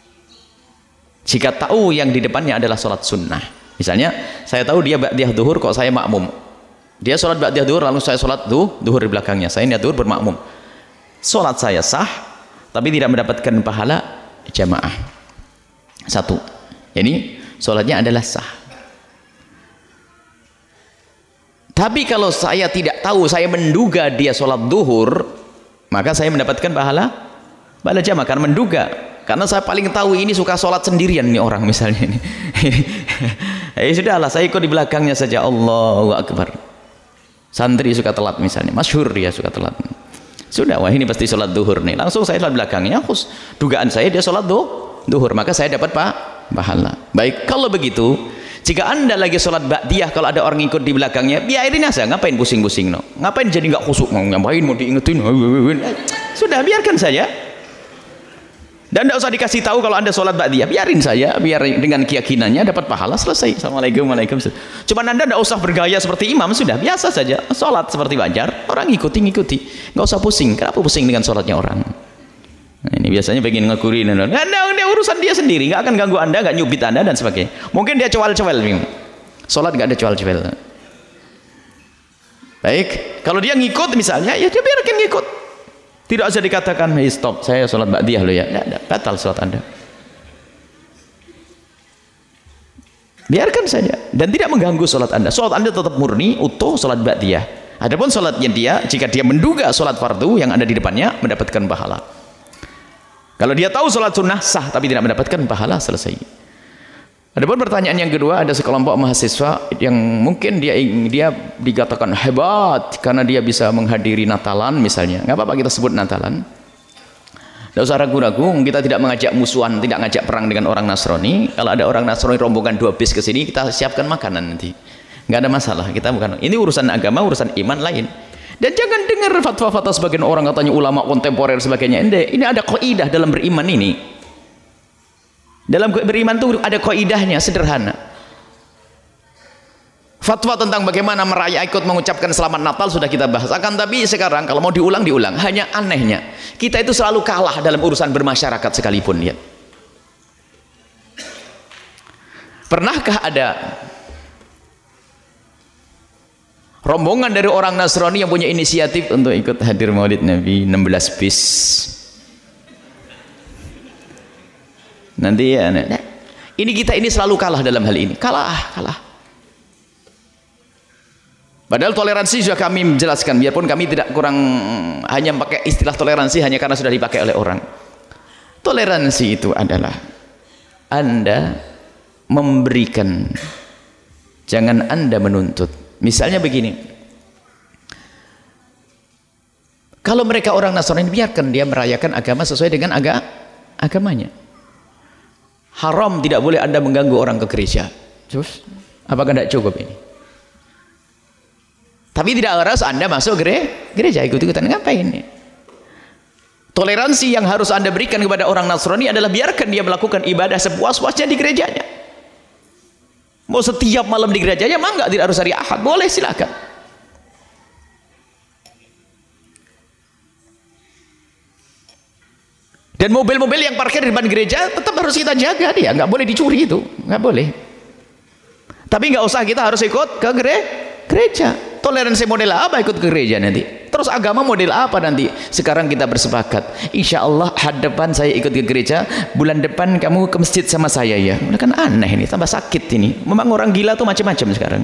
Jika tahu yang di depannya adalah sholat sunnah, misalnya saya tahu dia ba'diyah duhur kok saya makmum, dia sholat ba'diyah duhur lalu saya sholat duhur di belakangnya, saya niat duhur bermakmum, sholat saya sah tapi tidak mendapatkan pahala jamaah. Satu, jadi sholatnya adalah sah. Tapi kalau saya tidak tahu, saya menduga dia sholat duhur, maka saya mendapatkan pahala pahala jamaah karena menduga. Karena saya paling tahu ini suka sholat sendirian nih orang misalnya ini. Eh sudahlah, saya ikut di belakangnya saja. Allahu Akbar. Santri suka telat misalnya, masyhur dia suka telat. Sudah, wah ini pasti sholat duhur nih, langsung saya sholat belakangnya, khusus dugaan saya dia sholat duhur, maka saya dapat pak pahala. Baik, kalau begitu jika anda lagi sholat ba'diyah, kalau ada orang ikut di belakangnya, biarin aja, ngapain pusing-pusing no? Ngapain jadi nggak khusuk, mau ngapain mau diingetin, sudah biarkan saja. Dan tidak usah dikasih tahu kalau anda sholat ba'diyah, biarin saja, biar dengan keyakinannya dapat pahala, selesai. Assalamualaikum warahmatullahi wabarakatuh. Cuman anda tidak usah bergaya seperti imam, sudah biasa saja sholat seperti wajar, orang ikuti ngikuti, nggak usah pusing. Kenapa pusing dengan sholatnya orang? Nah, ini biasanya pengen ngekurin, anda dia urusan dia sendiri, nggak akan ganggu anda, nggak nyubit anda dan sebagainya. Mungkin dia cewel-cewel, sholat nggak ada cewel-cewel. Baik, kalau dia ngikut misalnya, ya dia biarkan ngikut. Tidak usah dikatakan, hey stop, saya sholat ba'diyah loh ya. Tidak, tidak, batal sholat anda. biarkan saja dan tidak mengganggu sholat Anda. Sholat Anda tetap murni, utuh, sholat ba'diyah. Adapun sholatnya dia, jika dia menduga sholat fardu yang ada di depannya, mendapatkan pahala. Kalau dia tahu sholat sunnah sah tapi tidak mendapatkan pahala, selesai. Adapun pertanyaan yang kedua, ada sekelompok mahasiswa yang mungkin dia dia dikatakan hebat karena dia bisa menghadiri Natalan misalnya. Nggak apa-apa kita sebut Natalan. Tidak usah ragu-ragu, kita tidak mengajak musuhan, tidak ngajak perang dengan orang Nasrani. Kalau ada orang Nasrani rombongan dua bis ke sini, kita siapkan makanan nanti. Nggak ada masalah, kita bukan. Ini urusan agama, urusan iman lain. Dan jangan dengar fatwa-fatwa sebagian orang katanya ulama kontemporer sebagainya. Ini ada kaidah dalam beriman ini. Dalam beriman itu ada kaidahnya, sederhana. Fatwa tentang bagaimana meraya ikut mengucapkan selamat Natal sudah kita bahas. Akan tapi sekarang kalau mau diulang diulang. Hanya anehnya kita itu selalu kalah dalam urusan bermasyarakat sekalipun. Ya. Pernahkah ada rombongan dari orang Nasrani yang punya inisiatif untuk ikut hadir Maulid Nabi enam belas bis? Nanti ya, nah, ini kita ini selalu kalah dalam hal ini. Kalah, kalah. Padahal toleransi sudah kami menjelaskan, biarpun kami tidak kurang hanya pakai istilah toleransi hanya karena sudah dipakai oleh orang. Toleransi itu adalah Anda memberikan, jangan Anda menuntut. Misalnya begini, kalau mereka orang Nasrani, biarkan dia merayakan agama sesuai dengan aga, agamanya. Haram, tidak boleh Anda mengganggu orang ke gereja. Terus, apakah tidak cukup ini? Tapi tidak harus Anda masuk gereja, ikut-ikutan ngapain nih? Toleransi yang harus Anda berikan kepada orang Nasrani adalah biarkan dia melakukan ibadah sepuas-puasnya di gerejanya. Mau setiap malam di gerejanya, mah enggak, tidak harus hari Ahad, boleh, silakan. Dan mobil-mobil yang parkir di depan gereja tetap harus kita jaga dia, nggak boleh dicuri itu, nggak boleh. Tapi nggak usah kita harus ikut ke gereja. Toleransi model apa ikut ke gereja nanti? Terus agama model apa nanti? Sekarang kita bersepakat, insya Allah had depan saya ikut ke gereja, bulan depan kamu ke masjid sama saya ya. Udah kan aneh ini, tambah sakit ini. Memang orang gila tuh macam-macam sekarang.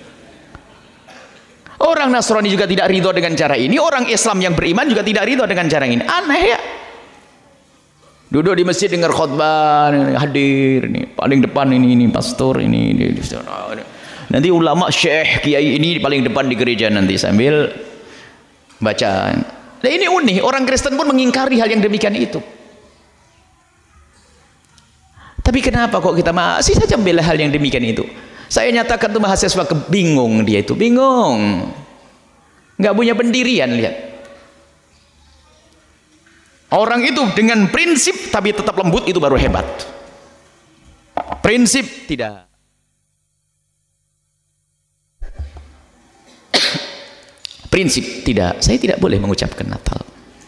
Orang Nasrani juga tidak ridho dengan cara ini, orang Islam yang beriman juga tidak ridho dengan cara ini. Aneh ya. Duduk di masjid dengar khutbah, hadir ini paling depan ini ini pastor ini, ini, ini. Nanti ulama syekh kiai ini paling depan di gereja nanti sambil baca. Nah, ini unik, orang Kristen pun mengingkari hal yang demikian itu. Tapi kenapa kok kita masih saja membela hal yang demikian itu? Saya nyatakan tuh mahasiswa bingung, dia itu bingung, nggak punya pendirian. Lihat orang itu dengan prinsip tapi tetap lembut, itu baru hebat. Prinsip tidak. Prinsip tidak, saya tidak boleh mengucapkan Natal.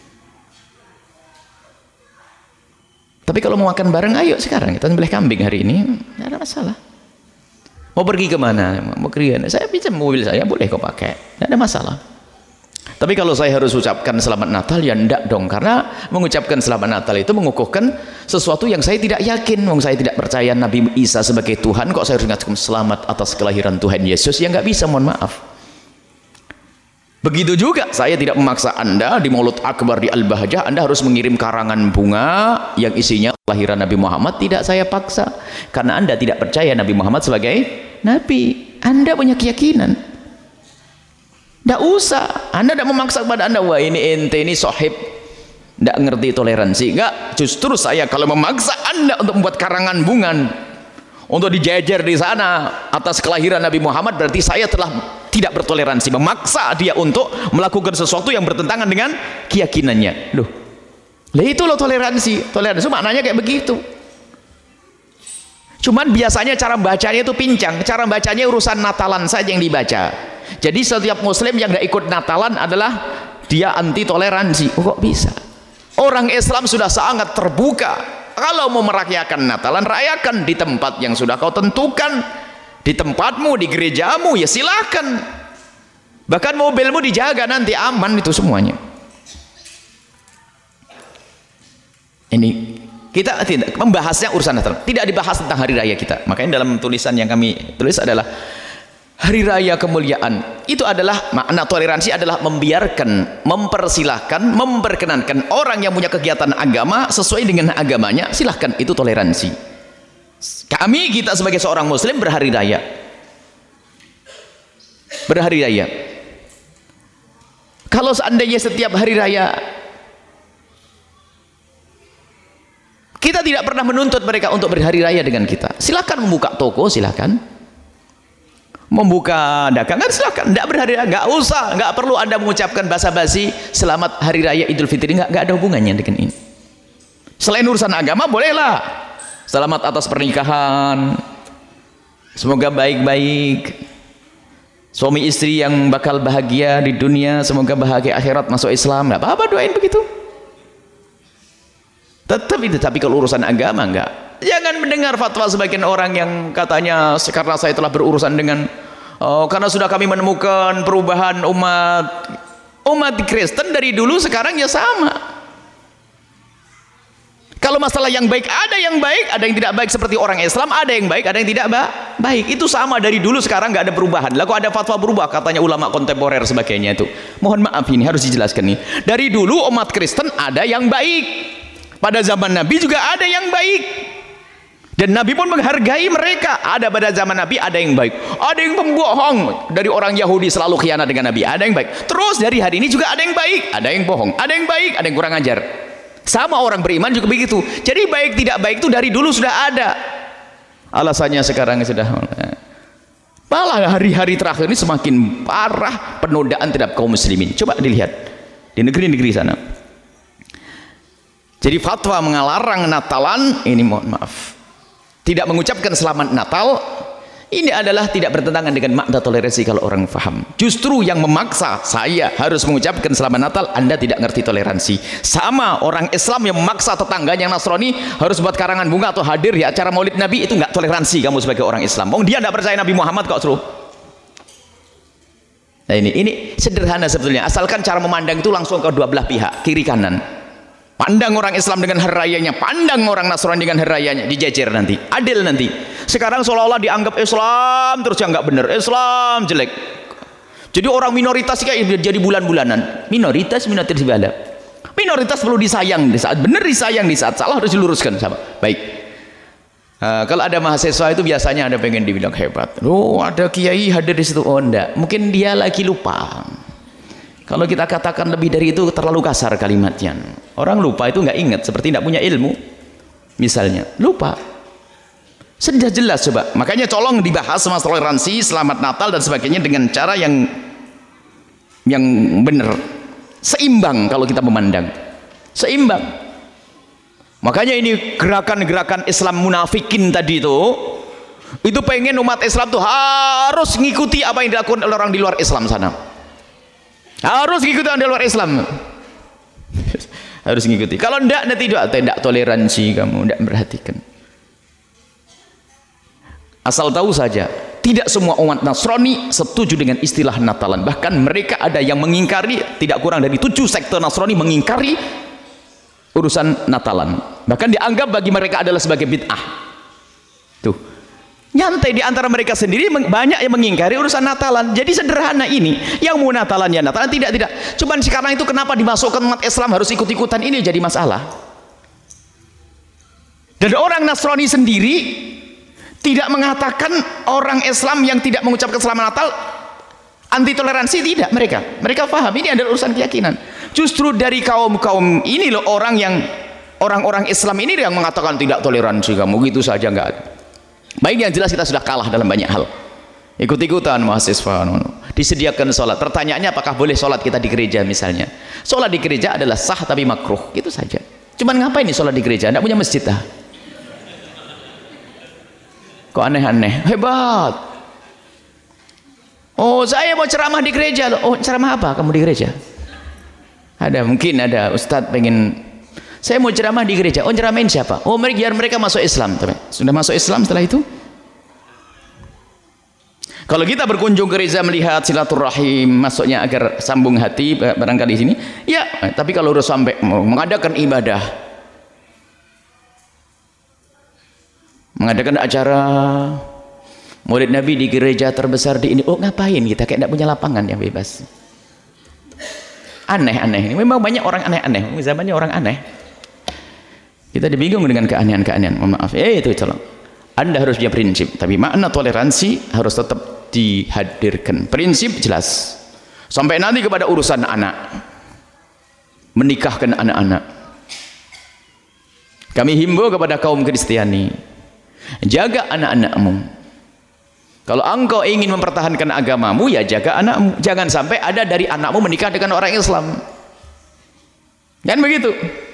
Tapi kalau mau makan bareng, ayo sekarang kita sembelih kambing hari ini, tidak ada masalah. Mau pergi kemana? Mau pergi, saya pinjam mobil saya, boleh kau pakai, tidak ada masalah. Tapi kalau saya harus ucapkan selamat Natal, ya enggak dong, karena mengucapkan selamat Natal itu mengukuhkan sesuatu yang saya tidak yakin. Wong saya tidak percaya Nabi Isa sebagai Tuhan, kok saya harus mengatakan selamat atas kelahiran Tuhan Yesus? Ya enggak bisa, mohon maaf. Begitu juga saya tidak memaksa Anda di Maulid Akbar di Al-Bahjah Anda harus mengirim karangan bunga yang isinya kelahiran Nabi Muhammad. Tidak saya paksa, karena Anda tidak percaya Nabi Muhammad sebagai Nabi. Anda punya keyakinan, tidak usah. Anda tidak memaksa kepada Anda, wah ini ente ini sohib tidak ngerti toleransi. Enggak, justru saya kalau memaksa Anda untuk membuat karangan bunga untuk dijejer di sana atas kelahiran Nabi Muhammad, berarti saya telah tidak bertoleransi, memaksa dia untuk melakukan sesuatu yang bertentangan dengan keyakinannya. Loh, lah itu loh toleransi. Toleransi maknanya kayak begitu. Cuman biasanya cara bacanya itu pincang. Cara bacanya urusan Natalan saja yang dibaca. Jadi setiap Muslim yang nggak ikut Natalan adalah dia anti toleransi. Oh, kok bisa? Orang Islam sudah sangat terbuka. Kalau mau merayakan Natalan, rayakan di tempat yang sudah kau tentukan, di tempatmu, di gerejamu, ya silakan. Bahkan mobilmu dijaga, nanti aman itu semuanya. Ini Kita tidak membahasnya urusan Natal, tidak dibahas tentang hari raya kita. Makanya dalam tulisan yang kami tulis adalah hari raya kemuliaan. Itu adalah makna toleransi adalah membiarkan, mempersilahkan, memperkenankan orang yang punya kegiatan agama sesuai dengan agamanya, silahkan, itu toleransi. Kami, kita sebagai seorang muslim berhari raya. Berhari raya. Kalau seandainya setiap hari raya kita tidak pernah menuntut mereka untuk berhari raya dengan kita, silakan membuka toko, silakan membuka dagangan, silakan, tidak berhari raya, nggak usah, nggak perlu Anda mengucapkan basa-basi selamat hari raya Idul Fitri, nggak, nggak ada hubungannya dengan ini. Selain urusan agama bolehlah selamat atas pernikahan, semoga baik-baik, suami istri yang bakal bahagia di dunia, semoga bahagia akhirat, masuk Islam, nggak apa-apa, doain begitu. Tetap itu, tapi kalau urusan agama enggak. Jangan mendengar fatwa sebagian orang yang katanya karena saya telah berurusan dengan oh, karena sudah kami menemukan perubahan umat umat Kristen dari dulu sekarang ya sama. Kalau masalah yang baik, ada yang baik, ada yang tidak baik, seperti orang Islam ada yang baik, ada yang tidak baik. Itu sama dari dulu, sekarang nggak ada perubahan. Lalu ada fatwa berubah, katanya ulama kontemporer sebagainya itu. Mohon maaf, ini harus dijelaskan nih. Dari dulu umat Kristen ada yang baik. Pada zaman Nabi juga ada yang baik, dan Nabi pun menghargai mereka. Ada pada zaman Nabi ada yang baik, ada yang pembohong. Dari orang Yahudi selalu khianat dengan Nabi, ada yang baik. Terus dari hari ini juga ada yang baik, ada yang bohong, ada yang baik, ada yang kurang ajar. Sama orang beriman juga begitu. Jadi baik tidak baik itu dari dulu sudah ada. Alasannya sekarang sudah malah hari-hari terakhir ini semakin parah penodaan terhadap kaum muslimin. Coba dilihat di negeri-negeri sana. Jadi fatwa mengalarang Natalan ini, mohon maaf, tidak mengucapkan selamat Natal, ini adalah tidak bertentangan dengan makna toleransi kalau orang faham. Justru yang memaksa saya harus mengucapkan selamat Natal, Anda tidak ngerti toleransi. Sama orang Islam yang memaksa tetangganya yang Nasrani harus buat karangan bunga atau hadir di acara Maulid Nabi, itu nggak toleransi kamu sebagai orang Islam. Oh, dia tidak percaya Nabi Muhammad kok suruh. Nah ini ini sederhana sebetulnya, asalkan cara memandang itu langsung ke dua belah pihak, kiri kanan. Pandang orang Islam dengan hari rayanya, pandang orang Nasrani dengan hari rayanya, dijejer nanti, adil nanti. Sekarang seolah-olah dianggap Islam terus yang nggak benar, Islam jelek. Jadi orang minoritas kayak jadi bulan-bulanan, minoritas minoritas balap. Minoritas perlu disayang di saat benar, disayang di saat salah harus diluruskan, sama. Baik. Uh, kalau ada mahasiswa itu biasanya ada pengen dibilang hebat. Oh, ada kiai hadir di situ. Oh, enggak. Mungkin dia lagi lupa. Kalau kita katakan lebih dari itu terlalu kasar kalimatnya. Orang lupa itu nggak ingat, seperti tidak punya ilmu. Misalnya, lupa. Sudah jelas coba. Makanya tolong dibahas masalah toleransi, selamat Natal dan sebagainya dengan cara yang yang benar. Seimbang kalau kita memandang. Seimbang. Makanya ini gerakan-gerakan Islam munafikin tadi itu, itu pengen umat Islam tuh harus ngikuti apa yang dilakukan oleh orang di luar Islam sana. Harus ngikuti orang di luar Islam. Harus ngikuti. Kalau enggak nanti tidak, tidak toleransi kamu, tidak memperhatikan. Asal tahu saja, tidak semua umat Nasrani setuju dengan istilah Natalan. Bahkan mereka ada yang mengingkari, tidak kurang dari tujuh sekte Nasrani mengingkari urusan Natalan. Bahkan dianggap bagi mereka adalah sebagai bid'ah. Tuh. Nyantai di antara mereka sendiri, banyak yang mengingkari urusan Natalan. Jadi sederhana ini, yang mau Natalan ya Natalan, tidak tidak. Cuman sekarang itu kenapa dimasukkan umat Islam harus ikut-ikutan, ini jadi masalah. Dan orang Nasrani sendiri tidak mengatakan orang Islam yang tidak mengucapkan selamat Natal anti toleransi, tidak mereka. Mereka paham ini adalah urusan keyakinan. Justru dari kaum-kaum ini loh orang yang orang-orang Islam ini yang mengatakan tidak toleransi kamu, gitu saja enggak ada. Baik, yang jelas kita sudah kalah dalam banyak hal. Ikut-ikutan mahasiswa, disediakan sholat. Pertanyaannya apakah boleh sholat kita di gereja misalnya? Sholat di gereja adalah sah tapi makruh, gitu saja. Cuman ngapain nih sholat di gereja? Tidak punya masjid dah. Kok aneh-aneh? Hebat. Oh, saya mau ceramah di gereja. Oh, ceramah apa kamu di gereja? Ada, mungkin ada ustadz pengen, saya mau ceramah di gereja. Oh, ceramain siapa? Oh, biar mereka masuk Islam. Sudah masuk Islam setelah itu? Kalau kita berkunjung ke gereja melihat silaturahim, masuknya agar sambung hati barangkali di sini, ya. Tapi kalau udah sampai mengadakan ibadah, mengadakan acara Maulid Nabi di gereja terbesar di ini. Oh, ngapain kita kayak tidak punya lapangan yang bebas? Aneh-aneh ini. Memang banyak orang aneh-aneh. Zamannya orang aneh. Kita dibingung dengan keanehan-keanehan. Mohon maaf. Eh itu tolong. Anda harus punya prinsip. Tapi makna toleransi harus tetap dihadirkan. Prinsip jelas. Sampai nanti kepada urusan anak. Menikahkan anak-anak. Kami himbau kepada kaum Kristiani. Jaga anak-anakmu. Kalau engkau ingin mempertahankan agamamu, ya jaga anakmu. Jangan sampai ada dari anakmu menikah dengan orang Islam. Kan begitu.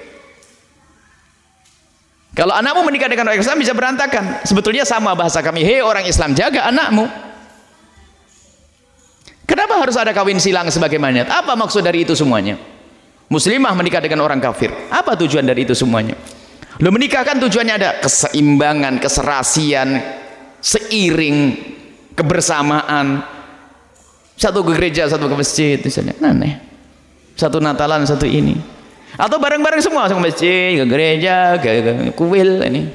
Kalau anakmu menikah dengan orang Islam bisa berantakan. Sebetulnya sama bahasa kami. Hei orang Islam, jaga anakmu. Kenapa harus ada kawin silang sebagaimana? Apa maksud dari itu semuanya? Muslimah menikah dengan orang kafir. Apa tujuan dari itu semuanya? Lo menikah kan tujuannya ada keseimbangan, keserasian, seiring, kebersamaan. Satu ke gereja, satu ke masjid misalnya. Aneh. Satu Natalan, satu ini. Atau bareng-bareng semua ke masjid, ke gereja, ke, ke kuil ini.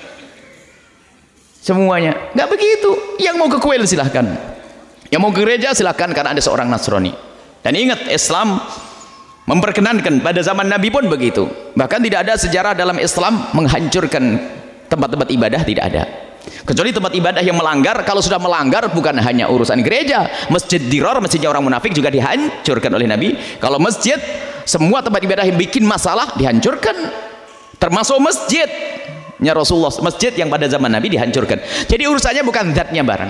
Semuanya. Enggak begitu. Yang mau ke kuil silahkan. Yang mau ke gereja silahkan karena ada seorang Nasrani. Dan ingat, Islam memperkenankan. Pada zaman Nabi pun begitu. Bahkan tidak ada sejarah dalam Islam menghancurkan tempat-tempat ibadah, tidak ada. Kecuali tempat ibadah yang melanggar. Kalau sudah melanggar bukan hanya urusan gereja, masjid Dirar, masjidnya orang munafik juga dihancurkan oleh Nabi. Kalau masjid, semua tempat ibadah yang bikin masalah dihancurkan, termasuk masjidnya Rasulullah, masjid yang pada zaman Nabi dihancurkan. Jadi urusannya bukan zatnya barang.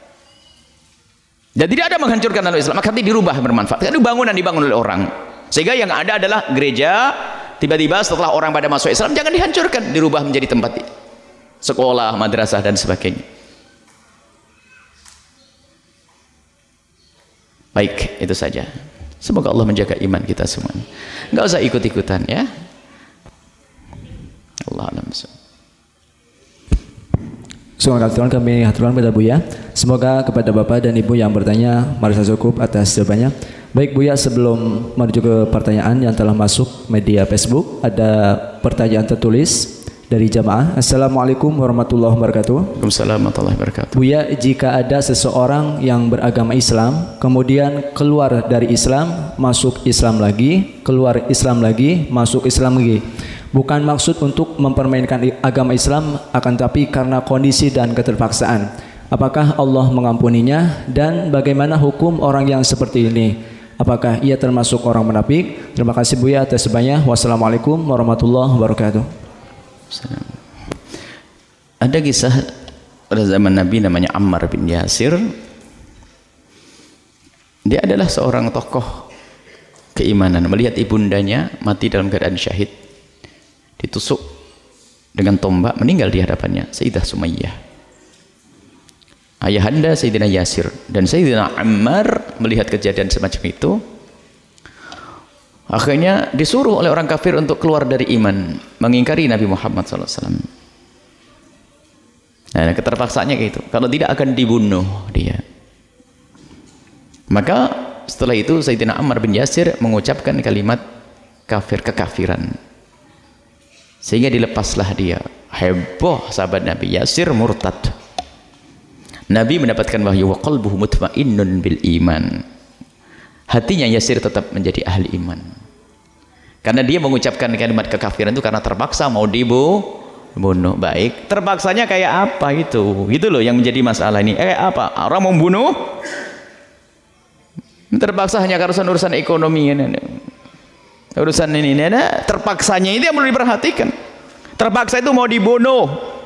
Dan tidak ada menghancurkan dalam Islam, maka dirubah bermanfaat. Itu bangunan dibangun oleh orang, sehingga yang ada adalah gereja. Tiba-tiba setelah orang pada masuk Islam, jangan dihancurkan, dirubah menjadi tempat sekolah, madrasah dan sebagainya. Baik, itu saja. Semoga Allah menjaga iman kita semuanya. Enggak usah ikut-ikutan ya. Allah alam. Semoga kami haturkan pada Buya. Semoga kepada Bapak dan Ibu yang bertanya merasa cukup atas jawabannya. Baik Buya, sebelum menuju ke pertanyaan yang telah masuk media Facebook, ada pertanyaan tertulis dari jamaah. Assalamualaikum warahmatullahi wabarakatuh. Waalaikumsalam warahmatullahi wabarakatuh. Buya, jika ada seseorang yang beragama Islam kemudian keluar dari Islam, masuk Islam lagi, keluar Islam lagi, masuk Islam lagi, bukan maksud untuk mempermainkan agama Islam, akan tapi karena kondisi dan keterpaksaan, apakah Allah mengampuninya? Dan bagaimana hukum orang yang seperti ini? Apakah ia termasuk orang munafik? Terima kasih Buya atas sebanyak. Wassalamualaikum warahmatullahi wabarakatuh. Ada kisah pada zaman Nabi namanya Ammar bin Yasir. Dia adalah seorang tokoh keimanan. Melihat ibundanya mati dalam keadaan syahid, ditusuk dengan tombak, meninggal di hadapannya Sayyidah Sumayyah, ayahanda Sayyidina Yasir. Dan Sayyidina Ammar melihat kejadian semacam itu, akhirnya disuruh oleh orang kafir untuk keluar dari iman, mengingkari Nabi Muhammad shallallahu alaihi wasallam. Nah, keterpaksaannya kayak itu. Kalau tidak akan dibunuh dia. Maka setelah itu Sayyidina Ammar bin Yasir mengucapkan kalimat kafir, kekafiran, sehingga dilepaslah dia. Heboh sahabat Nabi, Yasir murtad. Nabi mendapatkan wahyu, wa qalbuhu mutmainnun bil iman. Hatinya Yasir tetap menjadi ahli iman. Karena dia mengucapkan kalimat kekafiran itu karena terpaksa mau dibunuh. Baik, terpaksanya kayak apa itu? Gitu loh yang menjadi masalah ini. Eh apa? Orang mau bunuh? Terpaksa hanya karena urusan ekonomi ini. Urusan ini, ini, ini. Terpaksanya itu yang perlu diperhatikan. Terpaksa itu mau dibunuh.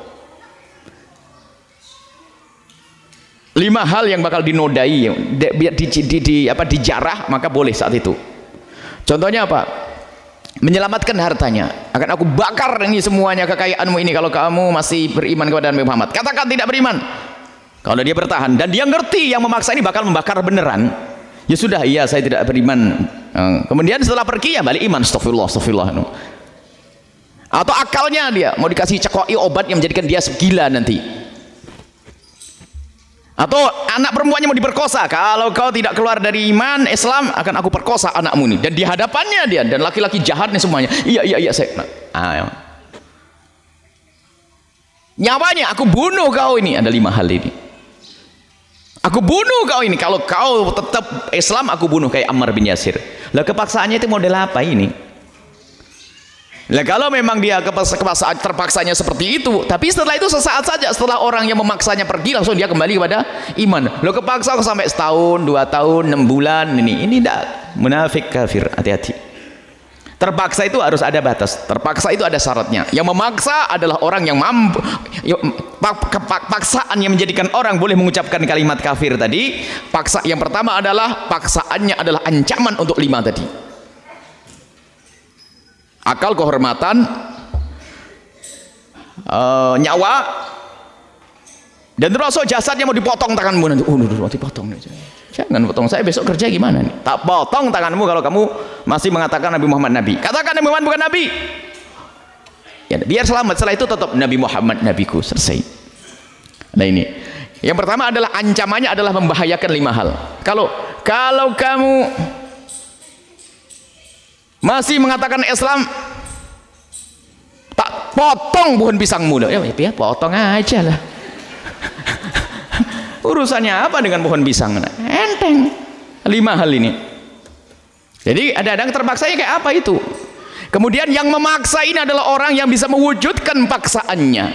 Lima hal yang bakal dinodai, biar di, di, di, di, apa, dijarah, maka boleh saat itu. Contohnya apa? Menyelamatkan hartanya. Akan aku bakar ini semuanya kekayaanmu ini kalau kamu masih beriman kepada Nabi Muhammad. Katakan tidak beriman. Kalau dia bertahan dan dia ngerti yang memaksa ini bakal membakar beneran, ya sudah, iya saya tidak beriman. Kemudian setelah pergi ya balik iman. Astagfirullah, astagfirullah. Atau akalnya dia mau dikasih cekoi obat yang menjadikan dia gila nanti. Atau anak perempuannya mau diperkosa, kalau kau tidak keluar dari iman Islam akan aku perkosa anakmu ini. Dan di hadapannya dia, dan laki-laki jahat nih semuanya, iya iya iya saya nah, nyawanya aku bunuh kau ini. Ada lima hal ini. Aku bunuh kau ini. Kalau kau tetap Islam, aku bunuh kayak Ammar bin Yasir. Lah kepaksaannya itu model apa ini? Lah kalau memang dia kepaksaan terpaksanya seperti itu, tapi setelah itu sesaat saja setelah orang yang memaksanya pergi langsung dia kembali kepada iman. Lo kepaksa sampai setahun, dua tahun, enam bulan ini, ini tidak munafik kafir. Hati-hati. Terpaksa itu harus ada batas. Terpaksa itu ada syaratnya. Yang memaksa adalah orang yang mampu. Paksaan yang menjadikan orang boleh mengucapkan kalimat kafir tadi. Paksa yang pertama adalah paksaannya adalah ancaman untuk lima tadi. Akal, kehormatan, uh, nyawa, dan termasuk jasadnya mau dipotong tanganmu nanti. Oh, mau dipotong. Jangan potong saya besok kerja gimana nih? Tak potong tanganmu kalau kamu masih mengatakan Nabi Muhammad Nabi. Katakan Nabi Muhammad bukan Nabi. Ya, biar selamat. Setelah itu tetap Nabi Muhammad Nabiku. Selesai. Nah ini. Yang pertama adalah ancamannya adalah membahayakan lima hal. Kalau kalau kamu masih mengatakan Islam, tak potong pohon pisangmu. Ya, ya potong aja lah. Urusannya apa dengan pohon pisang? Enteng. Lima hal ini. Jadi ada-ada terpaksanya kayak apa itu? Kemudian yang memaksa ini adalah orang yang bisa mewujudkan paksaannya.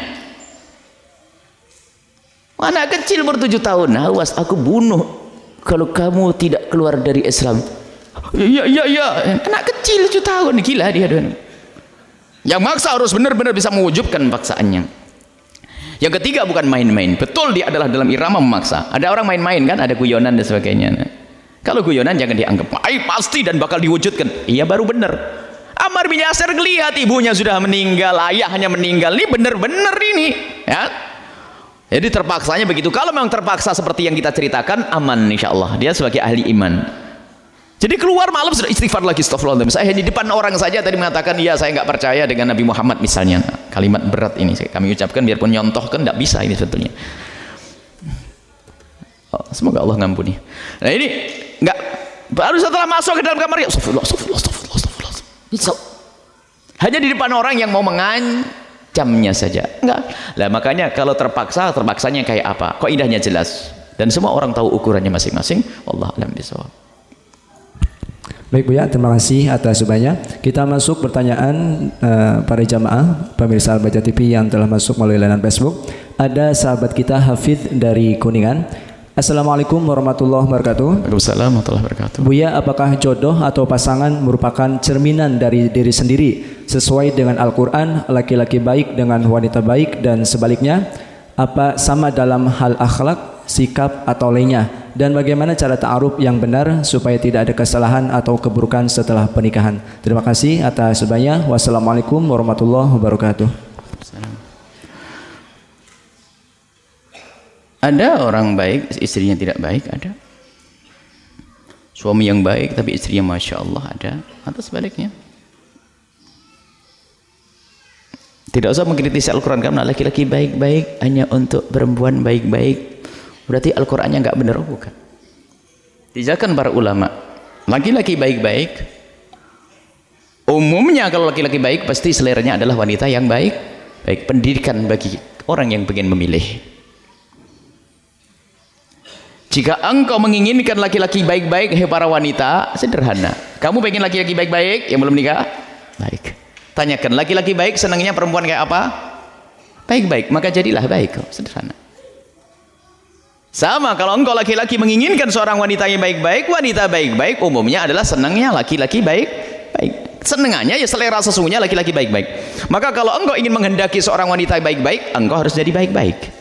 Anak kecil bertujuh tahun, awas aku bunuh kalau kamu tidak keluar dari Islam. Iya iya iya, anak kecil tujuh tahun, gila dia. Yang maksa harus benar-benar bisa mewujudkan paksaannya. Yang ketiga bukan main-main. Betul dia adalah dalam irama memaksa. Ada orang main-main kan, ada guyonan dan sebagainya. Nah, kalau guyonan jangan dianggap baik pasti dan bakal diwujudkan. Iya baru benar. Ammar bin Yasir lihat ibunya sudah meninggal, ayahnya meninggal. Ini benar-benar ini, ya. Jadi terpaksanya begitu. Kalau memang terpaksa seperti yang kita ceritakan, aman insya Allah. Dia sebagai ahli iman. Jadi keluar malam sudah istighfar lagi, astagfirullahaladzim. Saya di depan orang saja tadi mengatakan, iya saya nggak percaya dengan Nabi Muhammad misalnya. Kalimat berat ini kami ucapkan biarpun nyontohkan tidak bisa ini sebetulnya. Oh, semoga Allah ngampuni. Nah ini nggak baru setelah masuk ke dalam kamar ya astagfirullah, astagfirullah, astagfirullah, astagfirullah. Hanya di depan orang yang mau mengancamnya saja. Enggak. Lah makanya kalau terpaksa, terpaksanya kayak apa? Kok indahnya jelas dan semua orang tahu ukurannya masing-masing. Wallahu a'lam bishawab. Baik Buya, terima kasih atas jawabannya. Kita masuk pertanyaan uh, para jamaah pemirsa Al-Baca T V yang telah masuk melalui layanan Facebook. Ada sahabat kita Hafidh dari Kuningan. Assalamualaikum warahmatullahi wabarakatuh. Waalaikumsalam warahmatullahi wabarakatuh. Buya, apakah jodoh atau pasangan merupakan cerminan dari diri sendiri sesuai dengan Al-Quran, laki-laki baik dengan wanita baik dan sebaliknya? Apa sama dalam hal akhlak, sikap atau lainnya? Dan bagaimana cara ta'aruf yang benar supaya tidak ada kesalahan atau keburukan setelah pernikahan? Terima kasih atas jawabannya. Wassalamualaikum warahmatullahi wabarakatuh. Ada orang baik, istrinya tidak baik, ada. Suami yang baik tapi istrinya Masya Allah, ada. Atau sebaliknya. Tidak usah mengkritisi Al-Quran karena laki-laki baik-baik hanya untuk perempuan baik-baik. Berarti Al-Qurannya nggak benar, oh, bukan. Dijelaskan para ulama, laki-laki baik-baik umumnya kalau laki-laki baik pasti seleranya adalah wanita yang baik. Baik, pendidikan bagi orang yang ingin memilih. Jika engkau menginginkan laki-laki baik-baik, hei para wanita, sederhana. Kamu pengen laki-laki baik-baik yang belum nikah? Baik. Tanyakan, laki-laki baik senangnya perempuan kayak apa? Baik-baik, maka jadilah baik. Sederhana. Sama kalau engkau laki-laki menginginkan seorang wanita yang baik-baik, wanita baik-baik umumnya adalah senangnya laki-laki baik-baik. Senangannya ya selera sesungguhnya laki-laki baik-baik. Maka kalau engkau ingin menghendaki seorang wanita baik-baik, engkau harus jadi baik-baik.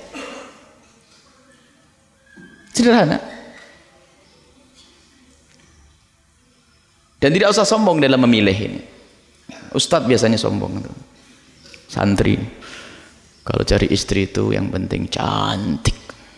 Sederhana. Dan tidak usah sombong dalam memilih ini. Ustadz biasanya sombong. Santri. Kalau cari istri itu yang penting cantik.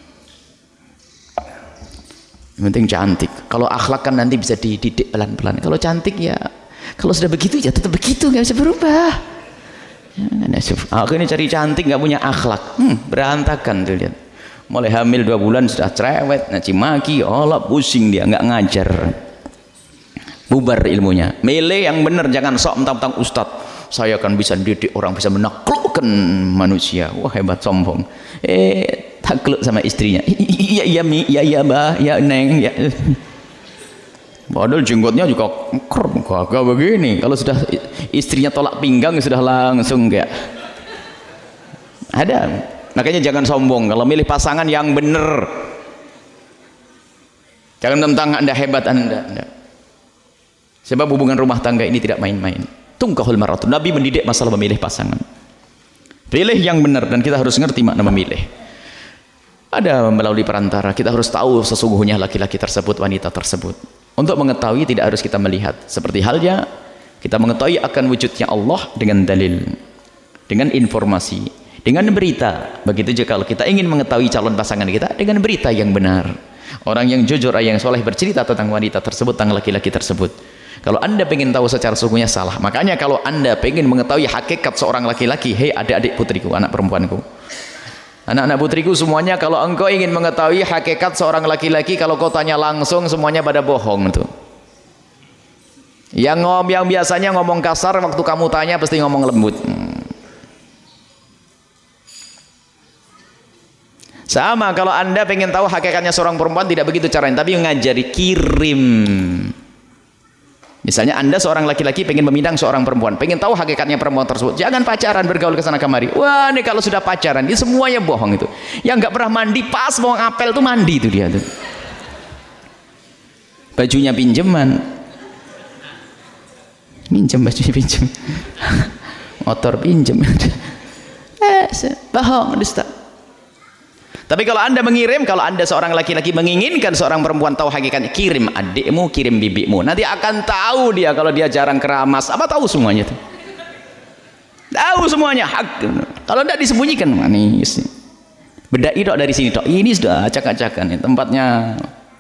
Yang penting cantik. Kalau akhlak kan nanti bisa dididik pelan-pelan. Kalau cantik ya, kalau sudah begitu ya tetap begitu, nggak bisa berubah. Aku ini cari cantik nggak punya akhlak, hmm, berantakan tuh lihat. Mulai hamil dua bulan sudah cerewet, naci maki, olah pusing dia, nggak ngajar. Bubar ilmunya. Milih yang benar, jangan sok mentang-mentang ustadz. Saya akan bisa didik orang, bisa menaklukkan menaklukkan manusia. Wah, hebat, sombong. Eh, takluk sama istrinya. Iya, iya, Mi, iya, iya, Mbah, ya, Neng, ya. Padahal jenggotnya juga kagak begini. Kalau sudah istrinya tolak pinggang sudah langsung kayak ada. Makanya jangan sombong kalau milih pasangan yang benar. Jangan tentang Anda hebat Anda, Anda. Sebab hubungan rumah tangga ini tidak main-main. Tungkahul maratu. Nabi mendidik masalah memilih pasangan. Pilih yang benar dan kita harus ngerti makna memilih. Ada melalui perantara, kita harus tahu sesungguhnya laki-laki tersebut, wanita tersebut. Untuk mengetahui tidak harus kita melihat. Seperti halnya kita mengetahui akan wujudnya Allah dengan dalil, dengan informasi, dengan berita. Begitu juga kalau kita ingin mengetahui calon pasangan kita dengan berita yang benar. Orang yang jujur, yang soleh bercerita tentang wanita tersebut, tentang laki-laki tersebut. Kalau Anda ingin tahu secara sesungguhnya salah. Makanya kalau Anda ingin mengetahui hakikat seorang laki-laki, hei adik-adik putriku, anak perempuanku, anak-anak putriku semuanya, kalau engkau ingin mengetahui hakikat seorang laki-laki, kalau kau tanya langsung semuanya pada bohong tuh. Yang ngom yang biasanya ngomong kasar, waktu kamu tanya pasti ngomong lembut. Hmm. Sama kalau Anda pengen tahu hakikatnya seorang perempuan, tidak begitu caranya, tapi ngajari, kirim. Misalnya Anda seorang laki-laki pengen meminang seorang perempuan, pengen tahu hakikatnya perempuan tersebut, jangan pacaran bergaul ke sana kemari. Wah, ini kalau sudah pacaran, ini semuanya bohong itu. Yang nggak pernah mandi, pas mau ngapel tuh mandi itu dia tuh. Bajunya pinjeman, pinjem bajunya pinjem, motor pinjem. Eh, bohong, dusta. Tapi kalau Anda mengirim, kalau Anda seorang laki-laki menginginkan seorang perempuan tahu hakikatnya, kirim adikmu, kirim bibimu. Nanti akan tahu dia kalau dia jarang keramas. Apa tahu semuanya itu? Tahu semuanya. Hak. Kalau tidak disembunyikan, manis. Bedai dok dari sini dok. Ini sudah acak-acakan tempatnya.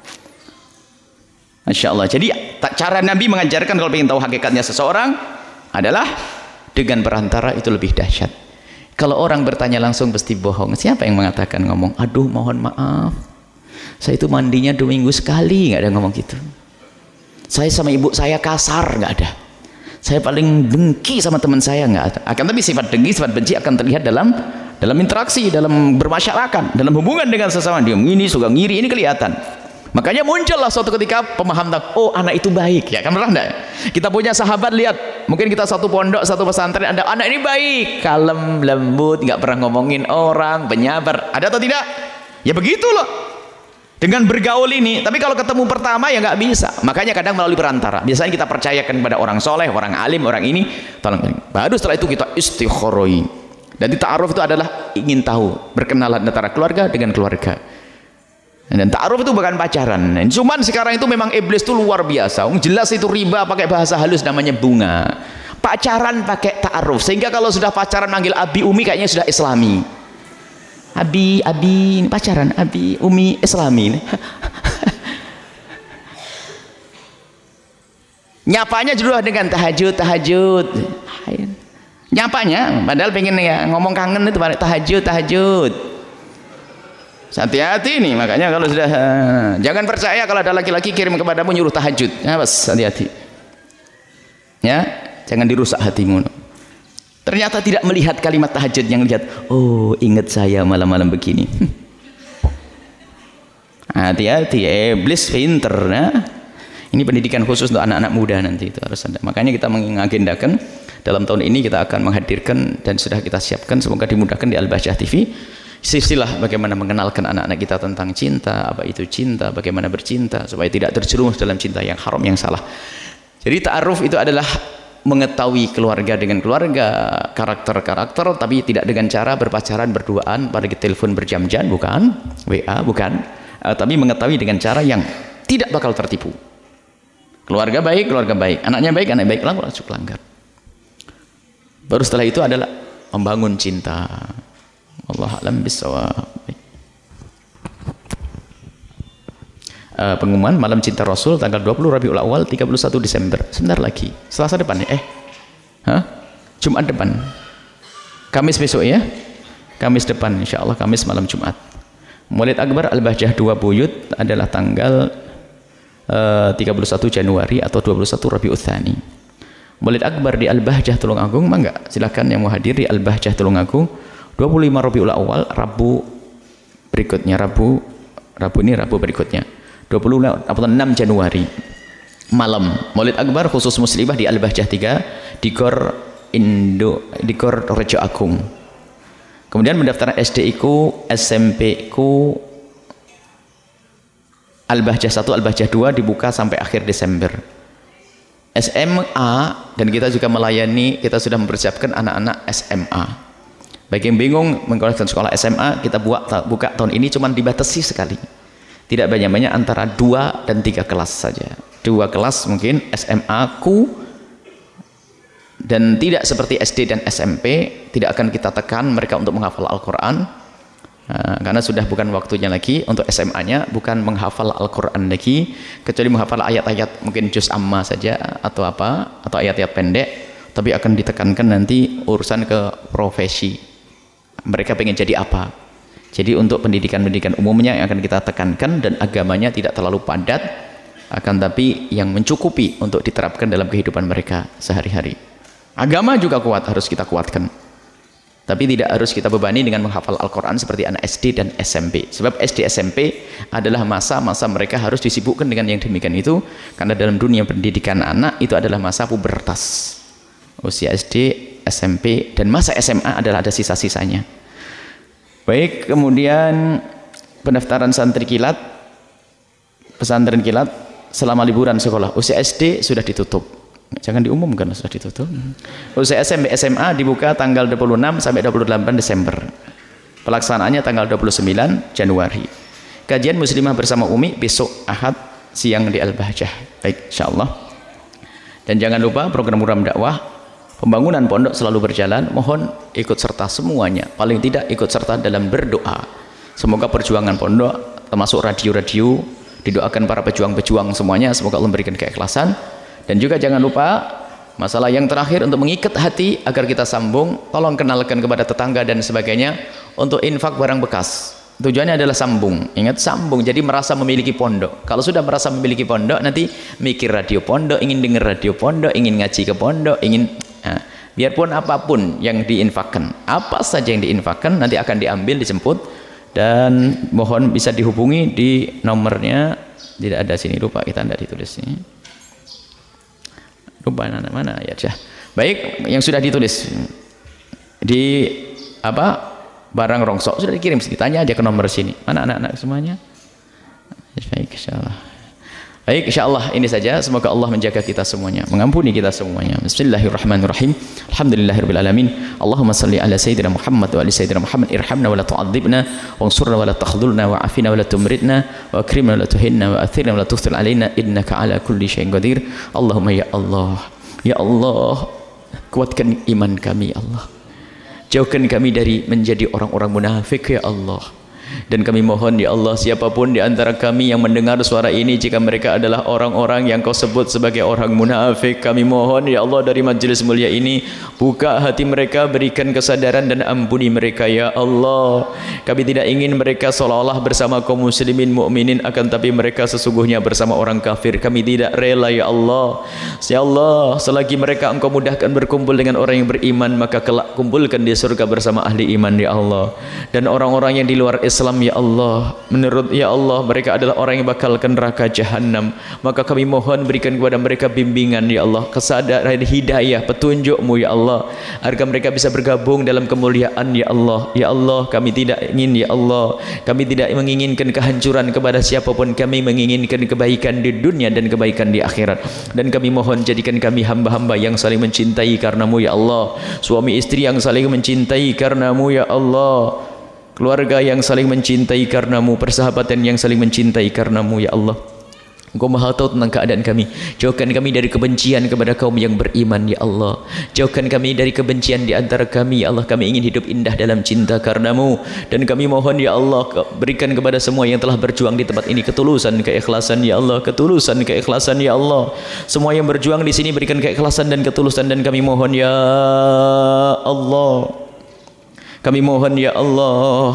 Masya Allah. Jadi cara Nabi mengajarkan kalau ingin tahu hakikatnya seseorang adalah dengan perantara, itu lebih dahsyat. Kalau orang bertanya langsung pasti bohong. Siapa yang mengatakan ngomong, aduh mohon maaf, saya itu mandinya dua minggu sekali, nggak ada ngomong gitu. Saya sama ibu saya kasar, nggak ada. Saya paling dengki sama teman saya, nggak ada. Akan tapi sifat dengki, sifat benci akan terlihat dalam dalam interaksi, dalam bermasyarakat, dalam hubungan dengan sesama. Dia ini suka ngiri, ini kelihatan. Makanya muncullah suatu ketika pemahaman, oh anak itu baik, ya kan, pernah enggak? Kita punya sahabat, lihat, mungkin kita satu pondok, satu pesantren, ada anak ini baik, kalem, lembut, nggak pernah ngomongin orang, penyabar, ada atau tidak? Ya begitu loh, dengan bergaul ini. Tapi kalau ketemu pertama ya nggak bisa. Makanya kadang melalui perantara. Biasanya kita percayakan kepada orang soleh, orang alim, orang ini, tolong. Baru setelah itu kita istikharoi. Dan ta'aruf itu adalah ingin tahu, berkenalan antara keluarga dengan keluarga. Dan ta'aruf itu bukan pacaran. Cuman sekarang itu memang iblis itu luar biasa. Jelas itu riba pakai bahasa halus namanya bunga. Pacaran pakai ta'aruf. Sehingga kalau sudah pacaran manggil abi, umi, kayaknya sudah islami. Abi, abi, pacaran, abi, umi, islami. Nyapanya juga dengan tahajud, tahajud. Nyapanya, padahal pengen ya ngomong kangen itu pada tahajud, tahajud. Hati-hati nih, makanya kalau sudah uh, jangan percaya kalau ada laki-laki kirim kepadamu nyuruh tahajud. Ya, bos, hati-hati. Ya, jangan dirusak hatimu. Ternyata tidak melihat kalimat tahajud, yang lihat, oh ingat saya malam-malam begini. Hati-hati, iblis pinter. Nah, ini pendidikan khusus untuk anak-anak muda nanti itu harus ada. Makanya kita mengagendakan dalam tahun ini kita akan menghadirkan dan sudah kita siapkan, semoga dimudahkan di Al-Bahjah T V. Silsilah bagaimana mengenalkan anak-anak kita tentang cinta, apa itu cinta, bagaimana bercinta supaya tidak terjerumus dalam cinta yang haram, yang salah. Jadi ta'aruf itu adalah mengetahui keluarga dengan keluarga, karakter-karakter, tapi tidak dengan cara berpacaran, berduaan, pada telepon berjam-jam, bukan, W A, bukan, uh, tapi mengetahui dengan cara yang tidak bakal tertipu. Keluarga baik, keluarga baik, anaknya baik, anak baik, langsung langgar. Baru setelah itu adalah membangun cinta. Allah a'lam bissawab. Uh, pengumuman malam cinta Rasul tanggal dua puluh Rabiul Awal, tiga puluh satu Desember, sebentar lagi, Selasa depan ya, eh Hah? Jumat depan, Kamis besok ya, Kamis depan insya Allah, Kamis malam Jumat. Maulid Akbar Al-Bahjah dua Buyut adalah tanggal uh, tiga puluh satu Januari atau dua puluh satu Rabiul Tsani. Maulid Akbar di Al-Bahjah Tulungagung, mangga silakan yang mau hadir di Al-Bahjah Tulungagung dua puluh lima Rabiul Awal, Rabu berikutnya, Rabu Rabu ini Rabu berikutnya dua puluh enam Januari malam. Maulid Akbar khusus muslimah di Al-Bahjah tiga di Gor Indo, di Gor Rejo Agung. Kemudian pendaftaran S D ku, S M P ku Al-Bahjah satu, Al-Bahjah dua dibuka sampai akhir Desember. S M A, dan kita juga melayani, kita sudah mempersiapkan anak-anak S M A. Bagi yang bingung menggunakan sekolah S M A, kita buat buka tahun ini cuma dibatasi sekali. Tidak banyak-banyak, antara dua dan tiga kelas saja. Dua kelas mungkin S M A ku, dan tidak seperti S D dan S M P, tidak akan kita tekan mereka untuk menghafal Al-Quran. Nah, karena sudah bukan waktunya lagi. Untuk S M A-nya bukan menghafal Al-Quran lagi, kecuali menghafal ayat-ayat mungkin juz amma saja atau apa, atau ayat-ayat pendek, tapi akan ditekankan nanti urusan ke profesi, mereka pengen jadi apa. Jadi untuk pendidikan-pendidikan umumnya yang akan kita tekankan, dan agamanya tidak terlalu padat, akan tapi yang mencukupi untuk diterapkan dalam kehidupan mereka sehari-hari. Agama juga kuat, harus kita kuatkan, tapi tidak harus kita bebani dengan menghafal Al-Quran seperti anak S D dan S M P. Sebab S D S M P adalah masa-masa mereka harus disibukkan dengan yang demikian itu, karena dalam dunia pendidikan anak itu adalah masa pubertas. Usia S D, S M P, dan masa S M A adalah ada sisa-sisanya. Baik, kemudian pendaftaran santri kilat, pesantren kilat selama liburan sekolah. Usia S D sudah ditutup. Jangan diumumkan sudah ditutup. Usia S M P S M A dibuka tanggal dua puluh enam sampai dua puluh delapan Desember. Pelaksanaannya tanggal dua puluh sembilan Januari. Kajian muslimah bersama Umi besok Ahad siang di Al-Bahjah. Baik, insyaallah. Dan jangan lupa program-program dakwah, pembangunan pondok selalu berjalan. Mohon ikut serta semuanya. Paling tidak ikut serta dalam berdoa. Semoga perjuangan pondok, termasuk radio-radio, didoakan para pejuang-pejuang semuanya, semoga Allah memberikan keikhlasan. Dan juga jangan lupa masalah yang terakhir untuk mengikat hati agar kita sambung, tolong kenalkan kepada tetangga dan sebagainya untuk infak barang bekas. Tujuannya adalah sambung. Ingat, sambung, jadi merasa memiliki pondok. Kalau sudah merasa memiliki pondok, nanti mikir radio pondok, ingin dengar radio pondok, ingin ngaji ke pondok, ingin nah, biarpun apapun yang diinfakkan, apa saja yang diinfakkan nanti akan diambil, dijemput, dan mohon bisa dihubungi di nomornya. Tidak ada sini, lupa kita tidak ditulis ini. Lupa mana mana ya dah. Baik, yang sudah ditulis di apa barang rongsok sudah dikirim, ditanya aja ke nomor sini. Mana anak-anak semuanya? Baik, insyaallah. Baik, insyaallah ini saja. Semoga Allah menjaga kita semuanya, mengampuni kita semuanya. Bismillahirrahmanirrahim. Alhamdulillahirabbil alamin. Allahumma shalli ala sayyidina Muhammad wa ali sayyidina Muhammad. Irhamna wa la tu'adzibna, wansurna wa la takhdhulna, wa afina wa la tumritna, wa akrimna wa la tuhinna, wa athirna wa la tuthil alaina, innaka ala kulli syai'in qadir. Allahumma ya Allah, ya Allah, kuatkan iman kami ya Allah. Jauhkan kami dari menjadi orang-orang munafik ya Allah. Dan kami mohon ya Allah, siapapun di antara kami yang mendengar suara ini, jika mereka adalah orang-orang yang kau sebut sebagai orang munafik, kami mohon ya Allah dari majelis mulia ini, buka hati mereka, berikan kesadaran dan ampuni mereka ya Allah. Kami tidak ingin mereka seolah-olah bersama kaum muslimin mukminin, akan tapi mereka sesungguhnya bersama orang kafir. Kami tidak rela ya Allah. Ya Allah, selagi mereka engkau mudahkan berkumpul dengan orang yang beriman, maka kelak kumpulkan di surga bersama ahli iman ya Allah. Dan orang-orang yang di luar Islam ya Allah, menurut ya Allah mereka adalah orang yang bakal ke neraka jahanam, maka kami mohon berikan kepada mereka bimbingan ya Allah, kesadaran, hidayah, petunjukmu ya Allah, agar mereka bisa bergabung dalam kemuliaan ya Allah. Ya Allah, kami tidak ingin ya Allah, kami tidak menginginkan kehancuran kepada siapapun, kami menginginkan kebaikan di dunia dan kebaikan di akhirat. Dan kami mohon jadikan kami hamba-hamba yang saling mencintai karenamu ya Allah, suami istri yang saling mencintai karenamu ya Allah, keluarga yang saling mencintai karenamu, persahabatan yang saling mencintai karenamu ya Allah. Engkau maha tahu tentang keadaan kami. Jauhkan kami dari kebencian kepada kaum yang beriman ya Allah. Jauhkan kami dari kebencian di antara kami ya Allah. Kami ingin hidup indah dalam cinta karenamu. Dan kami mohon ya Allah, berikan kepada semua yang telah berjuang di tempat ini ketulusan, keikhlasan ya Allah, ketulusan, keikhlasan ya Allah. Semua yang berjuang di sini berikan keikhlasan dan ketulusan, dan kami mohon ya Allah, kami mohon ya Allah,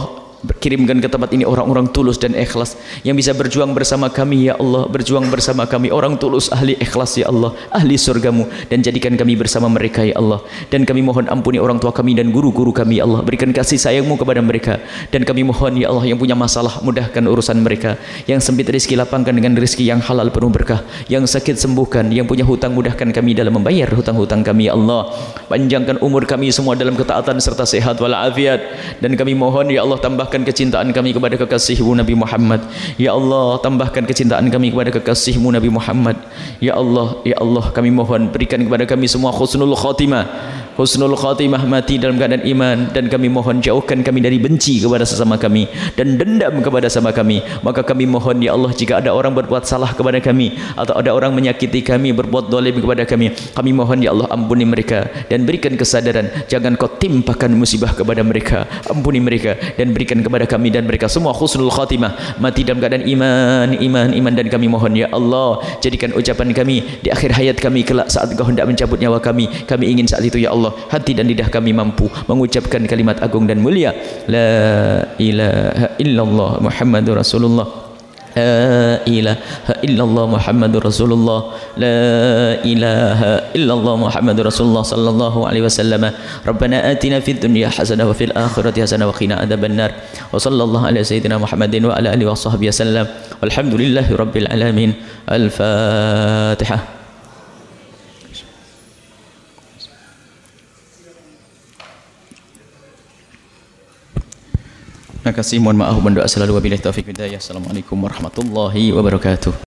kirimkan ke tempat ini orang-orang tulus dan ikhlas yang bisa berjuang bersama kami ya Allah, berjuang bersama kami orang tulus ahli ikhlas ya Allah, ahli surgamu, dan jadikan kami bersama mereka ya Allah. Dan kami mohon ampuni orang tua kami dan guru-guru kami ya Allah, berikan kasih sayangmu kepada mereka. Dan kami mohon ya Allah, yang punya masalah mudahkan urusan mereka, yang sempit rezeki lapangkan dengan rezeki yang halal penuh berkah, yang sakit sembuhkan, yang punya hutang mudahkan kami dalam membayar hutang-hutang kami ya Allah. Panjangkan umur kami semua dalam ketaatan serta sehat walafiat. Dan kami mohon ya Allah, tambahkan kecintaan kami kepada kekasihmu Nabi Muhammad ya Allah, tambahkan kecintaan kami kepada kekasihmu Nabi Muhammad ya Allah. Ya Allah, kami mohon berikan kepada kami semua husnul khatimah, husnul khatimah, mati dalam keadaan iman. Dan kami mohon jauhkan kami dari benci kepada sesama kami dan dendam kepada sama kami. Maka kami mohon ya Allah, jika ada orang berbuat salah kepada kami atau ada orang menyakiti kami, berbuat zalim kepada kami, kami mohon ya Allah, ampuni mereka dan berikan kesadaran, jangan kau timpakan musibah kepada mereka. Ampuni mereka dan berikan kepada kami dan mereka semua husnul khatimah, mati dalam keadaan iman, iman, iman. Dan kami mohon ya Allah, jadikan ucapan kami di akhir hayat kami kelak saat Kau hendak mencabut nyawa kami, kami ingin saat itu ya Allah, hati dan lidah kami mampu mengucapkan kalimat agung dan mulia, la ilaha illallah Muhammadur Rasulullah, la ilaha illallah Muhammadur Rasulullah, la ilaha illallah Muhammadur Rasulullah sallallahu alaihi wasallam. Rabbana atina fid dunya hasanah wa fil akhirati hasanah wa qina adzabannar. Wa sallallahu ala sayyidina Muhammadin wa ala alihi washabbihi wasallam. Walhamdulillahi rabbil alamin. Al-Fatihah. Terima kasih, mohon maaf, mohon doa selalu, wabillahi taufiq hidayah. Assalamualaikum warahmatullahi wabarakatuh.